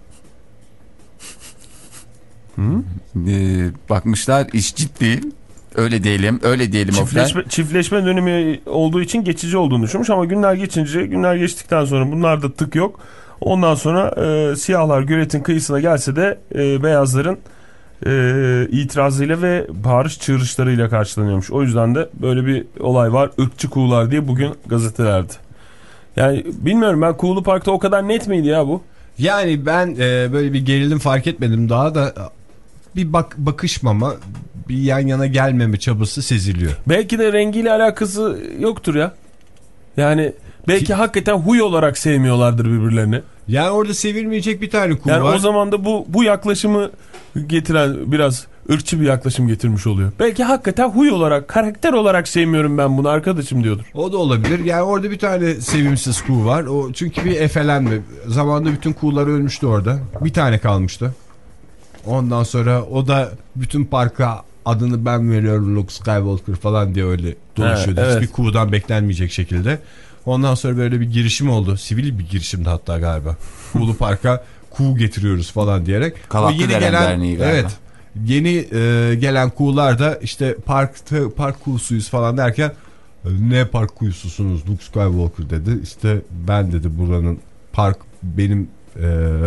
Ee, bakmışlar iş ciddi. Öyle diyelim, öyle diyelim. Çiftleşme, çiftleşme dönemi olduğu için geçici olduğunu düşünmüş ama günler geçince, günler geçtikten sonra bunlarda tık yok. Ondan sonra e, siyahlar göletin kıyısına gelse de e, beyazların e, itirazıyla ve bağırış çığırışlarıyla karşılanıyormuş. O yüzden de böyle bir olay var. Irkçı kuğular diye bugün gazetelerde. Yani bilmiyorum, ben Kuğulu Park'ta o kadar net miydi ya bu? Yani ben e, böyle bir gerilim fark etmedim daha da bir bak bakışmama, bir yan yana gelmeme çabası seziliyor. Belki de rengiyle alakası yoktur ya. Yani belki Ki... hakikaten huy olarak sevmiyorlardır birbirlerini. Yani orada sevilmeyecek bir tane kuğu yani var. O zaman da bu bu yaklaşımı getiren biraz ırkçı bir yaklaşım getirmiş oluyor. Belki hakikaten huy olarak, karakter olarak sevmiyorum ben bunu arkadaşım diyordur. O da olabilir. Yani orada bir tane sevimsiz kuğu var. O çünkü bir efelenme. Zamanında bütün kuğular ölmüştü orada. Bir tane kalmıştı. Ondan sonra o da bütün parka adını ben veriyorum Luke Skywalker falan diye öyle dolaşıyordu. Evet, evet. Hiçbir kuğudan beklenmeyecek şekilde. Ondan sonra böyle bir girişim oldu. Sivil bir girişimdi hatta galiba. Kuğulu Park'a kuğu getiriyoruz falan diyerek. Kavaklı o yeni gelen evet. Yeni e, gelen kuğular da işte parkta park kuğusuyuz falan derken ne park kuğususunuz Luke Skywalker dedi. İşte ben dedi buranın park benim e,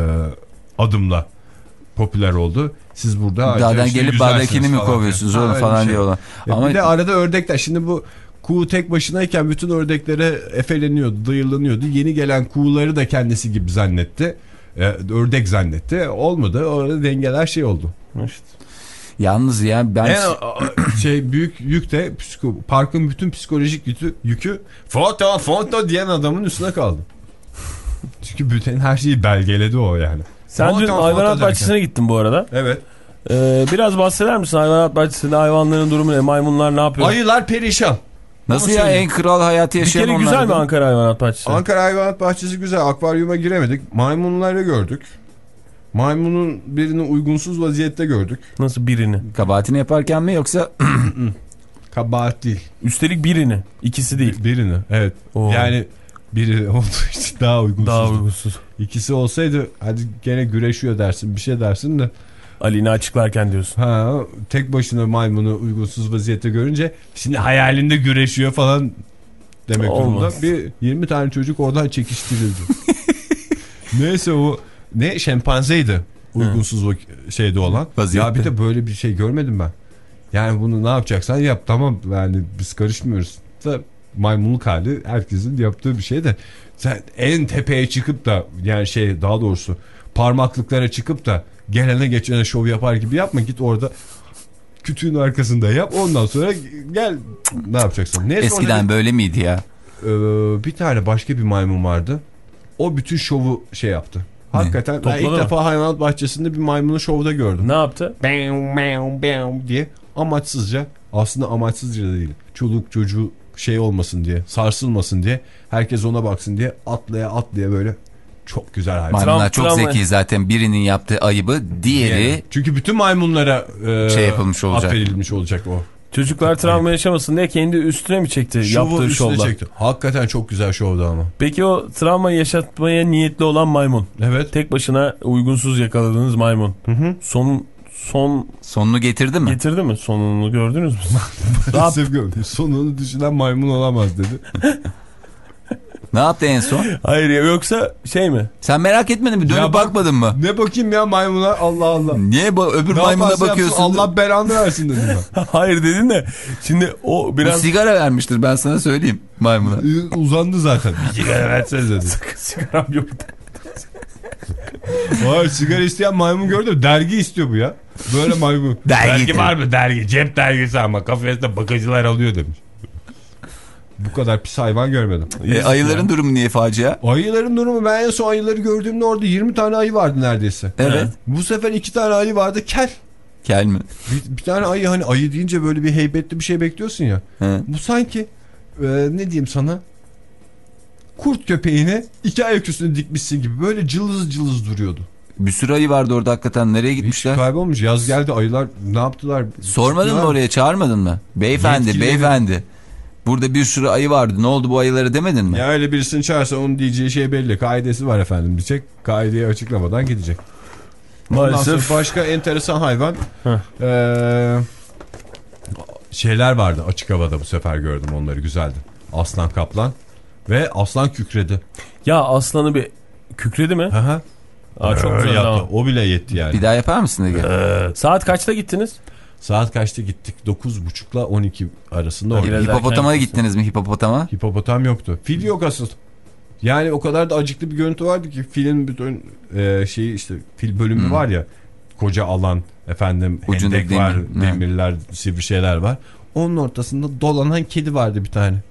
adımla popüler oldu. Siz burada dağdan işte gelip bağdakini mi kovuyorsunuz onu falan şey. diyorlar. E, Ama bir de arada ördekler. Şimdi bu kuğu tek başınayken bütün ördeklere efeleniyordu, dayılanıyordu. Yeni gelen kuğuları da kendisi gibi zannetti. E, ördek zannetti. Olmadı. Orada dengeler şey oldu. İşte. Yalnız ya ben... Yani, şey büyük yük de psiko, parkın bütün psikolojik yükü, yükü foto foto diyen adamın üstüne kaldı. Çünkü bütün her şeyi belgeledi o yani. Sen foto, dün hayvanat bahçesine gittin bu arada. Evet. Ee, biraz bahseder misin hayvanat bahçesinde hayvanların durumu ne? Maymunlar ne yapıyor? Ayılar perişan. Nasıl ya en kral hayatı yaşayan onlar? Bir kere güzel mi Ankara Hayvanat Bahçesi? Ankara Hayvanat Bahçesi güzel. Akvaryuma giremedik. Maymunları gördük. Maymunun birini uygunsuz vaziyette gördük. Nasıl birini? Kabahatini yaparken mi yoksa? Kabahat değil. Üstelik birini. İkisi değil. Birini evet. Oo. Yani biri olduğu için daha uygunsuz. Daha uygunsuz. İkisi olsaydı hadi gene güreşiyor dersin bir şey dersin de. Ali'ni açıklarken diyorsun. Ha, tek başına maymunu uygunsuz vaziyette görünce şimdi hayalinde güreşiyor falan demek durumda. Bir yirmi tane çocuk oradan çekiştirildi. Neyse o ne şempanzeydi uygunsuz o şeyde olan. Vaziyette. Ya bir de böyle bir şey görmedim ben. Yani bunu ne yapacaksan yap tamam yani biz karışmıyoruz. Da maymunluk hali herkesin yaptığı bir şey de sen en tepeye çıkıp da yani şey daha doğrusu parmaklıklara çıkıp da gelene geçene şov yapar gibi yapma git orada kütüğün arkasında yap ondan sonra gel ne yapacaksın? Neyse, eskiden bir, böyle miydi ya? E, bir tane başka bir maymun vardı. O bütün şovu şey yaptı. Hakikaten ben ilk defa hayvanat bahçesinde bir maymunu şovda gördüm. Ne yaptı? Bam, bam, bam diye amaçsızca aslında amaçsızca da değil. Çoluk çocuğu şey olmasın diye sarsılmasın diye herkes ona baksın diye atlaya atlaya böyle çok güzel hayvan. Maymunlar çok Travma. zeki zaten birinin yaptığı ayıbı diğeri. Yani, çünkü bütün maymunlara e, şey yapılmış olacak. Affedilmiş olacak o. Çocuklar travma yaşamasın diye kendi üstüne mi çekti Şovu yaptığı şovda? Çekti. Hakikaten çok güzel şovdu ama. Peki o travma yaşatmaya niyetli olan maymun. Evet. Tek başına uygunsuz yakaladığınız maymun. Hı hı. Son son sonunu getirdi mi? Getirdi mi? Sonunu gördünüz mü? Sonunu düşünen maymun olamaz dedi. Ne yaptı en son? Hayır ya yoksa şey mi? Sen merak etmedin mi? Dönüp ya bak, bakmadın mı? Ne bakayım ya maymuna Allah Allah. Niye öbür ne maymuna bakıyorsun? Yapsın, Allah belanı versin dedim ben. Hayır dedin de şimdi o biraz... Bir sigara vermiştir ben sana söyleyeyim maymuna. Uzandı zaten. Bir sigara versene dedi. Sigaram yok. Hayır sigara isteyen maymun gördüm. Dergi istiyor bu ya. Böyle maymun. Dergi, dergi var mı dergi? Cep dergisi ama kafeste bakıcılar alıyor demiş. Bu kadar pis hayvan görmedim. E, ayıların yani. Durumu niye facia? Ayıların durumu ben en son ayıları gördüğümde orada yirmi tane ayı vardı neredeyse. Evet. Bu sefer iki tane ayı vardı kel. Kel mi? Bir, bir tane ayı hani ayı deyince böyle bir heybetli bir şey bekliyorsun ya. He. Bu sanki e, ne diyeyim sana kurt köpeğine iki ayak üstüne dikmişsin gibi böyle cılız cılız duruyordu. Bir sürü ayı vardı orada hakikaten. Nereye gitmişler? Hiç kaybolmuş. Yaz geldi ayılar ne yaptılar? Sormadın Çıktılar. mı oraya çağırmadın mı? Beyefendi Yetkili beyefendi. Burada bir sürü ayı vardı. Ne oldu bu ayıları demedin mi? Ya öyle birisini çağırsa onun diyeceği şey belli. Kaidesi var efendim diyecek. Kaideyi açıklamadan gidecek. Maalesef. Başka enteresan hayvan. Ee, şeyler vardı açık havada bu sefer gördüm onları güzeldi. Aslan kaplan ve aslan kükredi. Ya aslanı bir kükredi mi? Aha. Aa, çok güzel yaptı. O bile yetti yani. Bir daha yapar mısın Ege? Ee, saat kaçta gittiniz? Saat kaçta gittik? dokuz buçukla on iki arasında orada. Hipopotama gittiniz mi hipopotama? Hipopotam yoktu. Fil yok asıl. Yani o kadar da acıklı bir görüntü vardı ki filin bütün e, şeyi işte fil bölümü hmm. var ya koca alan, efendim Ucunda hendek demir, var, ne? demirler, sivri şeyler var. Onun ortasında dolanan kedi vardı bir tane.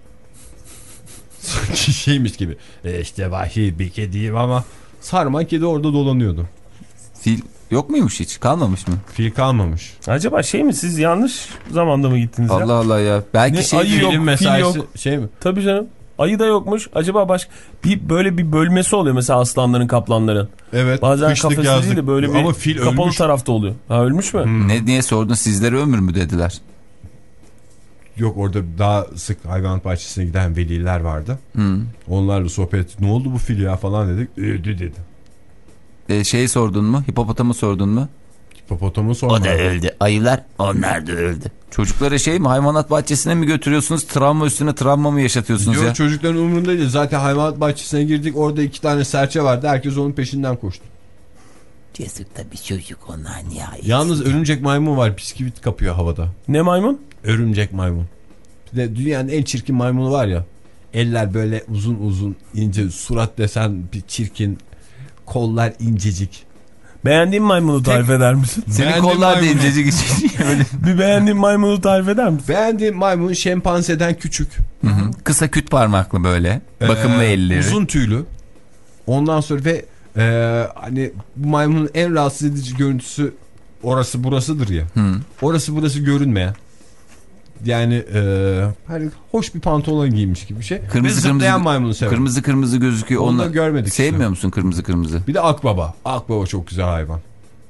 Sanki şeymiş gibi. E işte vahşi bir kediyim ama sarman kedi orada dolanıyordu. Fil yok muymuş hiç? Kalmamış mı? Fil kalmamış. Acaba şey mi, siz yanlış zamanda mı gittiniz Allah ya? Allah ya. Belki Ne, şey ayı yok, Filin fil mesaisi yok. şey mi? Tabii canım. Ayı da yokmuş. Acaba başka bir böyle bir bölmesi oluyor mesela aslanların, kaplanların. Evet. Bazen kışlık, kafesi yazlık. değil de böyle bir ama fil kapalı ölmüş. tarafta oluyor. Ha, ölmüş mü? Hmm. ne diye sordun, sizlere ömür mü dediler? Yok, orada daha sık hayvanat bahçesine giden veliler vardı. Hı. Onlarla sohbet ettik. Ne oldu bu fil ya falan dedik. Öldü dedi. E, şey sordun mu? Hipopotamı sordun mu? Hipopotamı sormadı. öldü. Ayılar onlar da öldü. Çocuklara şey mi, hayvanat bahçesine mi götürüyorsunuz? Travma üstüne travma mı yaşatıyorsunuz Yok, ya? çocukların umurunda değil. Zaten hayvanat bahçesine girdik. Orada iki tane serçe vardı. Herkes onun peşinden koştu. Cesur tabii çocuk onlar nihayet. Yalnız örümcek maymun var. Bisküvit kapıyor havada. Ne maymun? Örümcek maymun. Bir de dünyanın en çirkin maymunu var ya. Eller böyle uzun uzun, ince, surat desen bir çirkin, kollar incecik. Beğendiğin maymunu tarif Tek- eder misin? Senin Beğendiğim kollar da maymunu- incecik için. Öyle. Bir beğendiğin maymunu tarif eder misin? Beğendiğim maymun şempanzeden küçük. Hı hı. Kısa küt parmaklı böyle. Bakımlı Ee, elleri. Uzun tüylü. Ondan sonra ve e, hani bu maymunun en rahatsız edici görüntüsü orası burasıdır ya. Hı. Orası burası görünmeyen. Yani e, hani hoş bir pantolon giymiş gibi bir şey. Kırmızı ve zıplayan kırmızı, maymunu sever. kırmızı kırmızı gözüküyor. Onu da Onu görmedik sevmiyor işte. musun kırmızı kırmızı? Bir de akbaba. Akbaba çok güzel hayvan.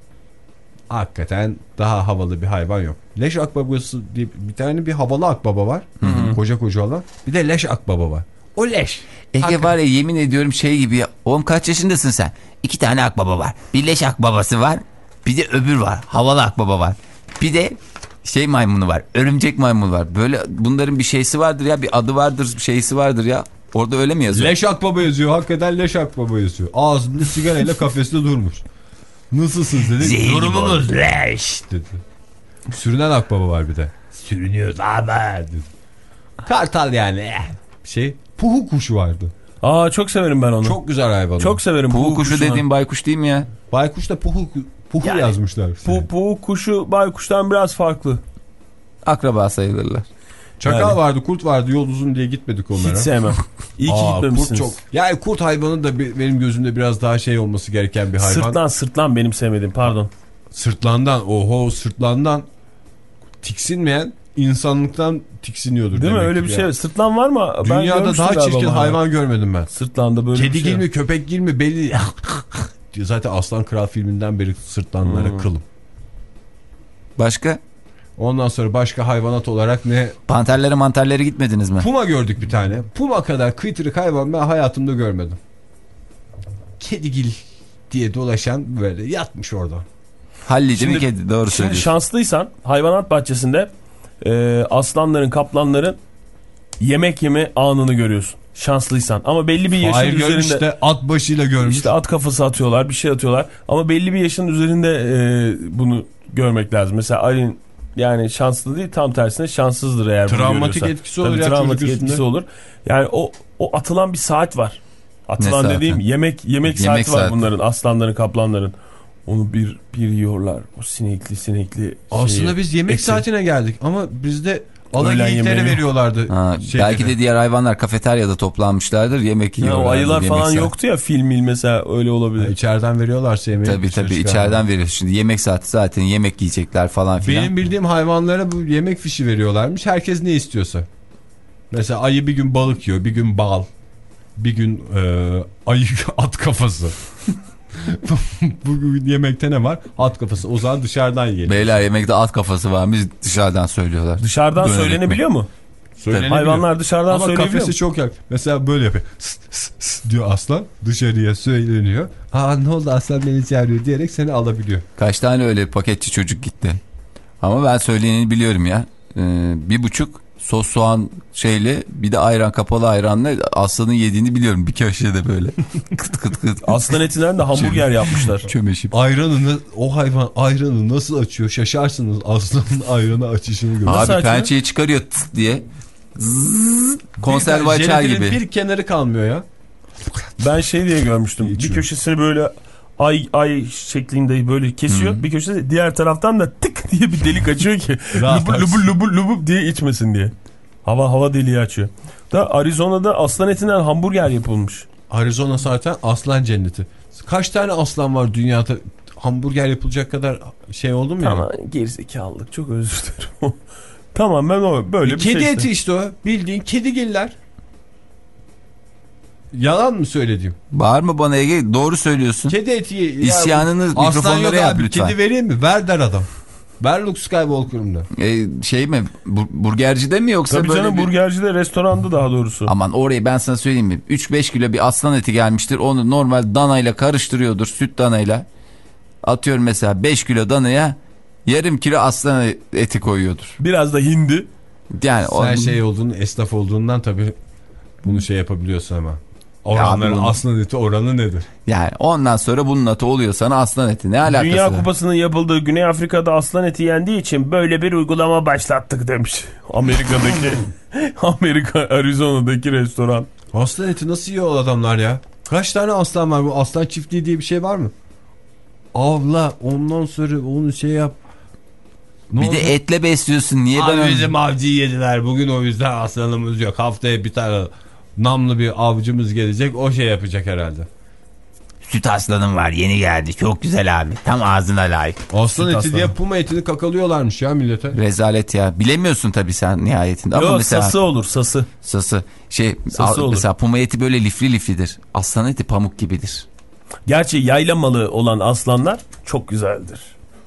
Hakikaten daha havalı bir hayvan yok. Leş akbabası diye bir tane bir havalı akbaba var. Hı-hı. Koca koca olan. Bir de leş akbaba var. O leş. Ege Hakikaten. var ya, yemin ediyorum şey gibi ya. Oğlum kaç yaşındasın sen? İki tane akbaba var. Bir leş akbabası var. Bir de öbür var. Havalı akbaba var. Bir de şey maymunu var. Örümcek maymunu var. Böyle bunların bir şeysi vardır ya. Bir adı vardır, bir şeysi vardır ya. Orada öyle mi yazıyor? Leş akbaba yazıyor. Hakikaten leş akbaba yazıyor. Ağzında sigarayla kafeste durmuş. Nasılsınız dedi. Zehir Durumumuz leş dedi. Sürünen akbaba var bir de. Sürünüyoruz abi dedi. Kartal yani. eh. Şey. Puhu kuşu vardı. Aa, çok severim ben onu. Çok güzel hayvan. Çok severim. Puğu Puğu kuşu kuşunu. dediğim baykuş değil mi ya? Baykuş da puhu, puhu Yani, yazmışlar. Pu, puğu kuşu baykuştan biraz farklı. Akraba sayılırlar. Çakal Yani. vardı, kurt vardı. Yol uzun diye gitmedik onlara. Hiç sevmem. İyi ki Aa, gitmemişsiniz. kurt çok. Yani kurt hayvanı da benim gözümde biraz daha şey olması gereken bir hayvan. Sırtlan sırtlan benim sevmediğim, pardon. Sırtlandan, oho sırtlandan tiksinmeyen insanlıktan tiksiniyordur. Değil mi? Öyle bir ya. şey. Sırtlan var mı? Ben Dünyada görmüştüm daha galiba çirkin bana. hayvan görmedim ben. Sırtlanda böyle Kedi bir şey. mi, köpek mi belli. Zaten Aslan Kral filminden beri sırtlanlara Hmm. kılım. Başka? Ondan sonra başka hayvanat olarak ne? Panterlere manterlere gitmediniz mi? Puma gördük bir tane. Puma kadar kıytırık hayvan ben hayatımda görmedim. Kedigil diye dolaşan böyle yatmış orada. Hallice mi Şimdi- kedi? Doğru Şimdi söylüyorsun. şanslıysan hayvanat bahçesinde e, aslanların, kaplanların yemek yeme anını görüyorsun. Şanslıysan. Ama belli bir yaşın Hayır görmüş üzerinde... işte at başıyla görmüş. İşte at kafası atıyorlar, bir şey atıyorlar. Ama belli bir yaşın üzerinde e, bunu görmek lazım. Mesela Alin yani şanslı değil, tam tersine şanssızdır eğer bunu Travmatik görüyorsa. etkisi olur Tabii ya travmatik çocuk üstünde. etkisi olur. Yani o o atılan bir saat var. Atılan saati? dediğim yemek yemek, Yemek saati var saati. bunların, aslanların, kaplanların. Onu bir bir yiyorlar. O sinekli sinekli Aslında şeyi, biz yemek eti. saatine geldik ama bizde Öğlen alayiklere yemeği. veriyorlardı. Ha, şeyleri. belki de diğer hayvanlar kafeteryada toplanmışlardır, yemek Ya, yiyorlar. o ayılar yemek falan saati. yoktu ya, film mil mesela, öyle olabilir. Ha, İçeriden veriyorlarsa yemeği. Tabii dışarı tabii çıkarmıyor. içeriden veriyor. Şimdi yemek saati zaten, yemek yiyecekler falan filan. Benim bildiğim hayvanlara bu yemek fişi veriyorlarmış. Herkes ne istiyorsa. Mesela ayı bir gün balık yiyor, bir gün bal, bir gün e, ayı at kafası. Bugün yemekte ne var? At kafası. O zaman dışarıdan yiyelim. Beyler yemekte at kafası varmış, dışarıdan söylüyorlar. Dışarıdan Döner söylenebiliyor mu? Söylenebiliyor. Hayvanlar dışarıdan Ama söyleyebiliyor kafesi mu? çok yak. Mesela böyle yapıyor. Sıs, sıs, sıs diyor aslan. Dışarıya söyleniyor. Aa ne oldu aslan beni çağırıyor diyerek seni alabiliyor. Kaç tane öyle paketçi çocuk gitti. Ama ben söyleneni biliyorum ya. Ee, bir buçuk sos soğan şeyle, bir de ayran, kapalı ayranla aslanın yediğini biliyorum. Bir köşede böyle. Kıt kıt kıt. Aslan etinden de hamburger yapmışlar. Çömeşip. Ayranını, o hayvan ayranı nasıl açıyor şaşarsınız aslanın ayranı açışını görün. Abi açıyor? pençeyi çıkarıyor tıt diye. Zzz, konserve açar Jelatinin gibi. bir kenarı kalmıyor ya. Ben şey diye görmüştüm. İçiyor. Bir köşesini böyle ay ay şeklinde böyle kesiyor. Hmm. Bir köşede, diğer taraftan da tık diye bir delik açıyor ki lubur lubur lubur lubur diye içmesin diye. Hava hava deliği açıyor. Da Arizona'da aslan etinden hamburger yapılmış. Arizona zaten aslan cenneti. Kaç tane aslan var dünyada, hamburger yapılacak kadar şey oldu mu? Tamam ya? Gerizekalılık, çok özür dilerim. Tamam ben o böyle e, bir kedi şey. Kedi eti işte o. Bildiğin kedigiller. Yalan mı söylediğim? Bağırma bana Ege, doğru söylüyorsun. Kedi eti. İsyanını mikrofonlara yap abi, lütfen. Kedi vereyim mi? Ver der adam. Ver Luke Skywalker'ımda. Ee, şey mi? Bur burgercide mi yoksa Tabii böyle canım bir... burgercide, restoranda daha doğrusu. Aman orayı ben sana söyleyeyim mi? üç beş kilo bir aslan eti gelmiştir. Onu normal danayla karıştırıyordur. Süt danayla. Atıyorum mesela beş kilo danaya yarım kilo aslan eti koyuyordur. Biraz da hindi. Yani Sen o... şey olduğunu, esnaf olduğundan tabii bunu şey yapabiliyorsun ama. Oranların bunu... aslan eti oranı nedir? Yani ondan sonra bunun atı oluyor sana aslan eti. Ne alakası Dünya var? Kupası'nın yapıldığı Güney Afrika'da aslan eti yendiği için böyle bir uygulama başlattık demiş. Amerika'daki Amerika Arizona'daki restoran. Aslan eti nasıl yiyor o adamlar ya? Kaç tane aslan var? Bu aslan çiftliği diye bir şey var mı? Avla, ondan sonra onu şey yap. Ne bir oldu? De etle besliyorsun. Niye Abi ben bizim avcıyı yediler. Bugün o yüzden aslanımız yok. Haftaya bir tane namlı bir avcımız gelecek. O şey yapacak herhalde. Süt aslanım var, yeni geldi. Çok güzel abi. Tam ağzına layık. Aslan Süt eti aslanı diye puma etini kakalıyorlarmış ya millete. Rezalet ya. Bilemiyorsun tabii sen nihayetinde. Ama Yok mesela, sası olur, sası. Sası. Şey, sası al, mesela puma eti böyle lifli liflidir. Aslan eti pamuk gibidir. Gerçi yayla malı olan aslanlar çok güzeldir.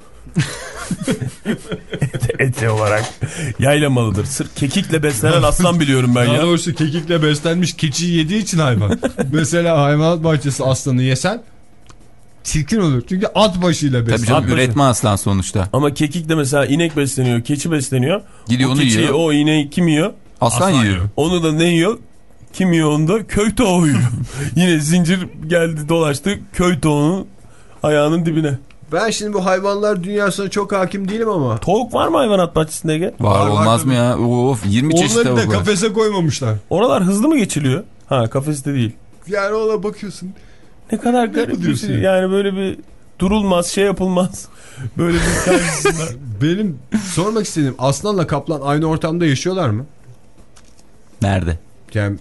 ete, ete olarak yayla malıdır. Sırf kekikle beslenen aslan biliyorum ben Daha ya. doğrusu kekikle beslenmiş keçiyi yediği için hayvan. Mesela hayvanat bahçesi aslanı yesen çirkin olur. Çünkü at başıyla besleniyor. Tabii canım, üretme aslan sonuçta. Ama kekikle mesela inek besleniyor, keçi besleniyor. Gidiyor o onu keçiyi, yiyor. o ineği kim yiyor? Aslan, aslan yiyor. Onu da ne yiyor? Kim yiyor onu da? Köy tavuğu yiyor. Yine zincir geldi dolaştı köy tavuğunun ayağının dibine. Ben şimdi bu hayvanlar dünyasına çok hakim değilim ama. Tavuk var mı hayvanat bahçesinde Ege? Var, var olmaz var mı ya? Of, yirmi çeşit tavuk var. Onları da kafese koymamışlar. Oralar hızlı mı geçiliyor? Ha, kafeste değil. Yani ona bakıyorsun. Ne kadar garip bir şey. Yani böyle bir durulmaz, şey yapılmaz. Böyle bir karşısında. Benim sormak istediğim, aslanla kaplan aynı ortamda yaşıyorlar mı? Nerede? Yani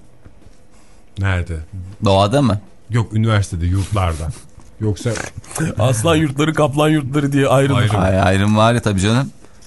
nerede? Doğada mı? Yok, üniversitede, yurtlarda. Yoksa aslan yurtları, kaplan yurtları diye ayrılır. Ayrım, Ay, ayrım var ya tabii canım.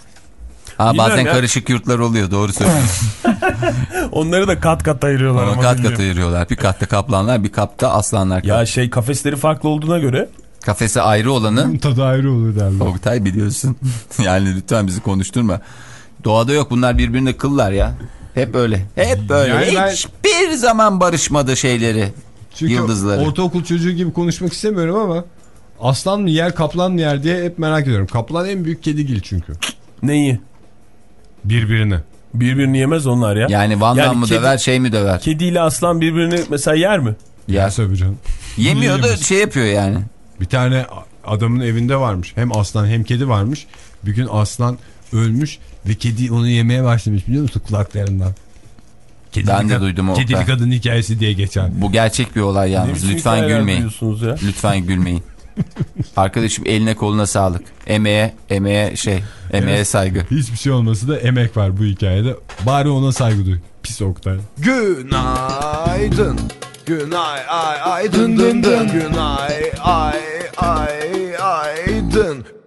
Ha, bazen ya. Karışık yurtlar oluyor, doğru söylüyorsun. Onları da kat kat ayırıyorlar. Onu kat kat ayırıyorlar. Bir katta kaplanlar, bir kapta aslanlar. Ya kat. Şey, kafesleri farklı olduğuna göre. Kafesi ayrı olanın tadı ayrı olur derler. Oktay biliyorsun. Yani lütfen bizi konuşturma. Doğada yok, bunlar birbirine kıllar ya. Hep öyle. Hep böyle. Yani hiçbir ben... zaman barışmadı şeyleri. Çünkü yıldızları. Ortaokul çocuğu gibi konuşmak istemiyorum ama aslan mı yer, kaplan mı yer diye hep merak ediyorum. Kaplan en büyük kedigil çünkü. Neyi? Birbirini. Birbirini yemez onlar ya. Yani Van Damme yani mı kedi, döver, şey mi döver? Kediyle aslan birbirini mesela yer mi? Yer tabii canım. Yemiyor da şey yapıyor yani. Bir tane adamın evinde varmış. Hem aslan hem kedi varmış. Bir gün aslan ölmüş ve kedi onu yemeye başlamış, biliyor musun, kulaklarından. Kedili ben de duydum o. Kedili kadın hikayesi diye geçer. Bu gerçek bir olay yalnız. Lütfen gülmeyin. Ya? Lütfen gülmeyin. Arkadaşım eline koluna sağlık. Emeğe, emeğe şey, emeğe evet, saygı. Hiçbir şey olmasa da emek var bu hikayede. Bari ona saygı duy. Pis Oktay. Günaydın. Günay ay ay dın dın dın. Günay ay ay ay dın.